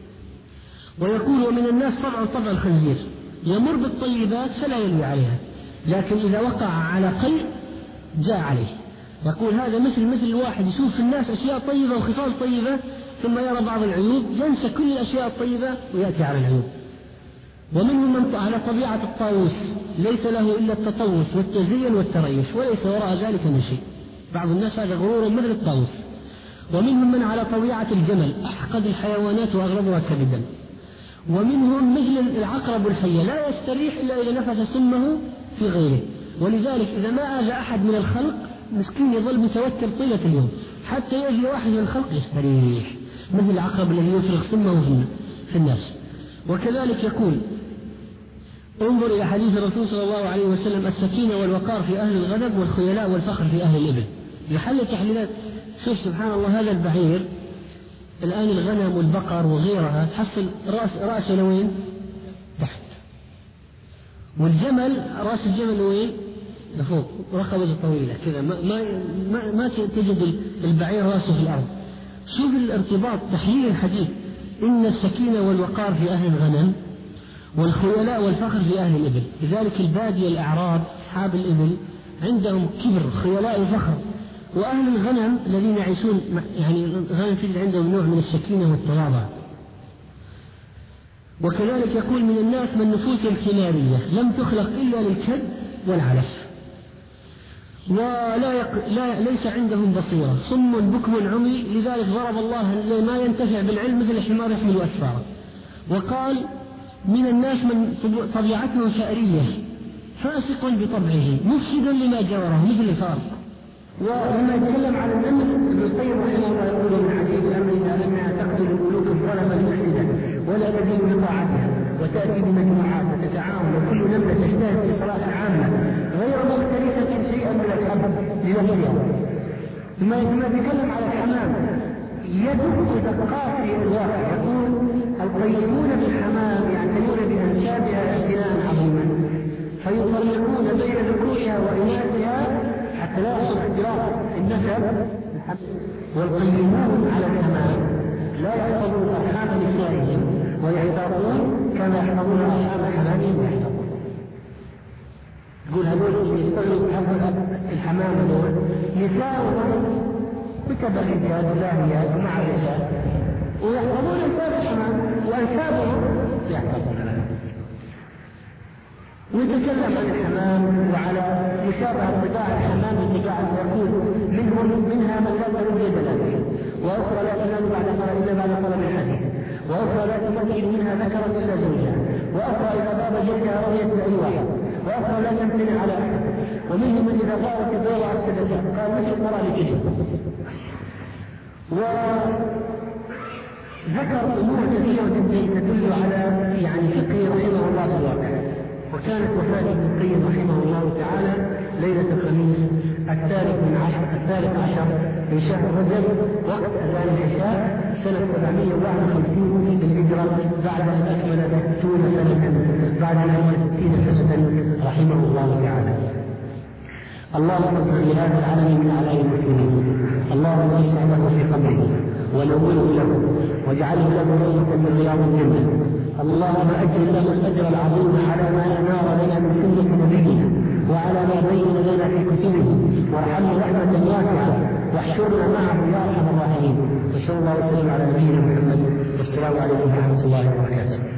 ويقول: ومن الناس طبع الخنزير يمر بالطيبات فلا يلوي عليها، لكن إذا وقع على قيء جاء عليه. يقول: هذا مثل الواحد يشوف في الناس أشياء طيبة وخصال طيبة ثم يرى بعض العيوب ينسى كل الأشياء الطيبة ويأتي على العيوب. ومنهم من على طبيعة الطاووس ليس له إلا التطوف والتزين والتريش وليس وراء ذلك من شيء. بعض الناس هذا غرور مثل الطاووس. ومنهم من على طبيعة الجمل أحقد الحيوانات وأغلبها كبدا. ومنهم مثل العقرب الحية لا يستريح إلا إذا نفث سمه في غيره، ولذلك إذا ما آذى أحد من الخلق مسكين يظل متوتر طيلة اليوم، حتى يأذي واحد من الخلق يستريح، مثل العقرب الذي يفرغ سمه في الناس. وكذلك يقول: انظر إلى حديث الرسول صلى الله عليه وسلم: السكينة والوقار في أهل الغنم والخيلاء والفخر في أهل الإبل. يحل تحليلات. شوف سبحان الله، هذا البعير الآن الغنم والبقر وغيرها تحصل رأسه وين؟ تحت. والجمل رأس الجمل وين؟ لفوق، رقبته طويلة كذا، ما تجد البعير رأسه في الأرض. شوف الارتباط، تحليل الحديث: إن السكينة والوقار في أهل الغنم والخيلاء والفخر في أهل الإبل. لذلك البادية الأعراب أصحاب الإبل عندهم كبر خيلاء وفخر، وأهل الغنم الذين يعيشون يعني الغنم تجد عندهم نوع من السكينة والتواضع. وكذلك يقول: من الناس من نفوس حمارية لم تخلق إلا للكد والعلف، ليس عندهم بصيرة، صم بكم عمي، لذلك ضرب الله اللي ما ينتفع بالعلم مثل الحمار يحمل أسفاره. وقال: من الناس من طبيعته شأرية فاسق بطبعه مفسد لما جاوره مثل الفار. ولما يتكلم عن النمر ابن القيم رحمه الله يقول: من عجيب أمرها أنها تقتل الملوك الظلمة المفسدة ولا تدين بطاعتها، وتأتي بمجموعات وتتعاون، وكل نملة تجتهد في صلاة عامة غير مختلفة شيئا من الحب لنفسها. ثم يتكلم على الحمام يدق دقات في الواقع، يقول: القيمون بالحمام يعتنون بأنسابها اعتناء عظيما، فيفرقون بين ذكورها وإناثها حتى لا يحصل اختلاط النسب. والقيمون على الحمام لا يحفظون أرحام نسائهم ويحتاطون كما يحفظون أرحام حمامهم ويحتاطون. يقول هذول اللي يستغلوا الحمام هذول نساؤهم متبرجات لاهيات مع الرجال ويحفظون أنساب الحمام وأنسابهم يحتاطون. ويتكلم عن الحمام وعلى مشابهة طباع الحمام بطباع الرسول، منها من لا ترد يد لابس، وأخرى لا تنام إلا بعد طلب الحديث، وأخرى لا تمثل منها ذكرا إلا زوجها، وأخرى إذا غاب زوجها رضيت بأي واحد، وأخرى لا تمتنع على أحد، ومنهم من إذا غابت الضيوع السدسات قال مثل قرى لكذا. وذكر أمور كثيرة تدل على فقه رحمه الله في الواقع. وكانت وفاة ابن القيم رحمه الله تعالى ليلة الخميس 13 من شهر رجب وقت أذان العشاء سنة 751 بالهجرة، بعد أن أكمل 60 سنة رحمه الله تعالى. اللهم اغفر لهذا العالم من أعداء المسلمين، اللهم وسع له في قبره ونوره له واجعله له روضة من رياض الجنة. اللهم أجل له الأجر العظيم على ما أنار لنا من سنة نبينا وعلى ما بين لنا في كتبه، وارحمه رحمة واسعة واحشرنا معه يا أرحم الراحمين. وصلى الله وسلم على نبينا محمد، والسلام عليكم ورحمة الله وبركاته.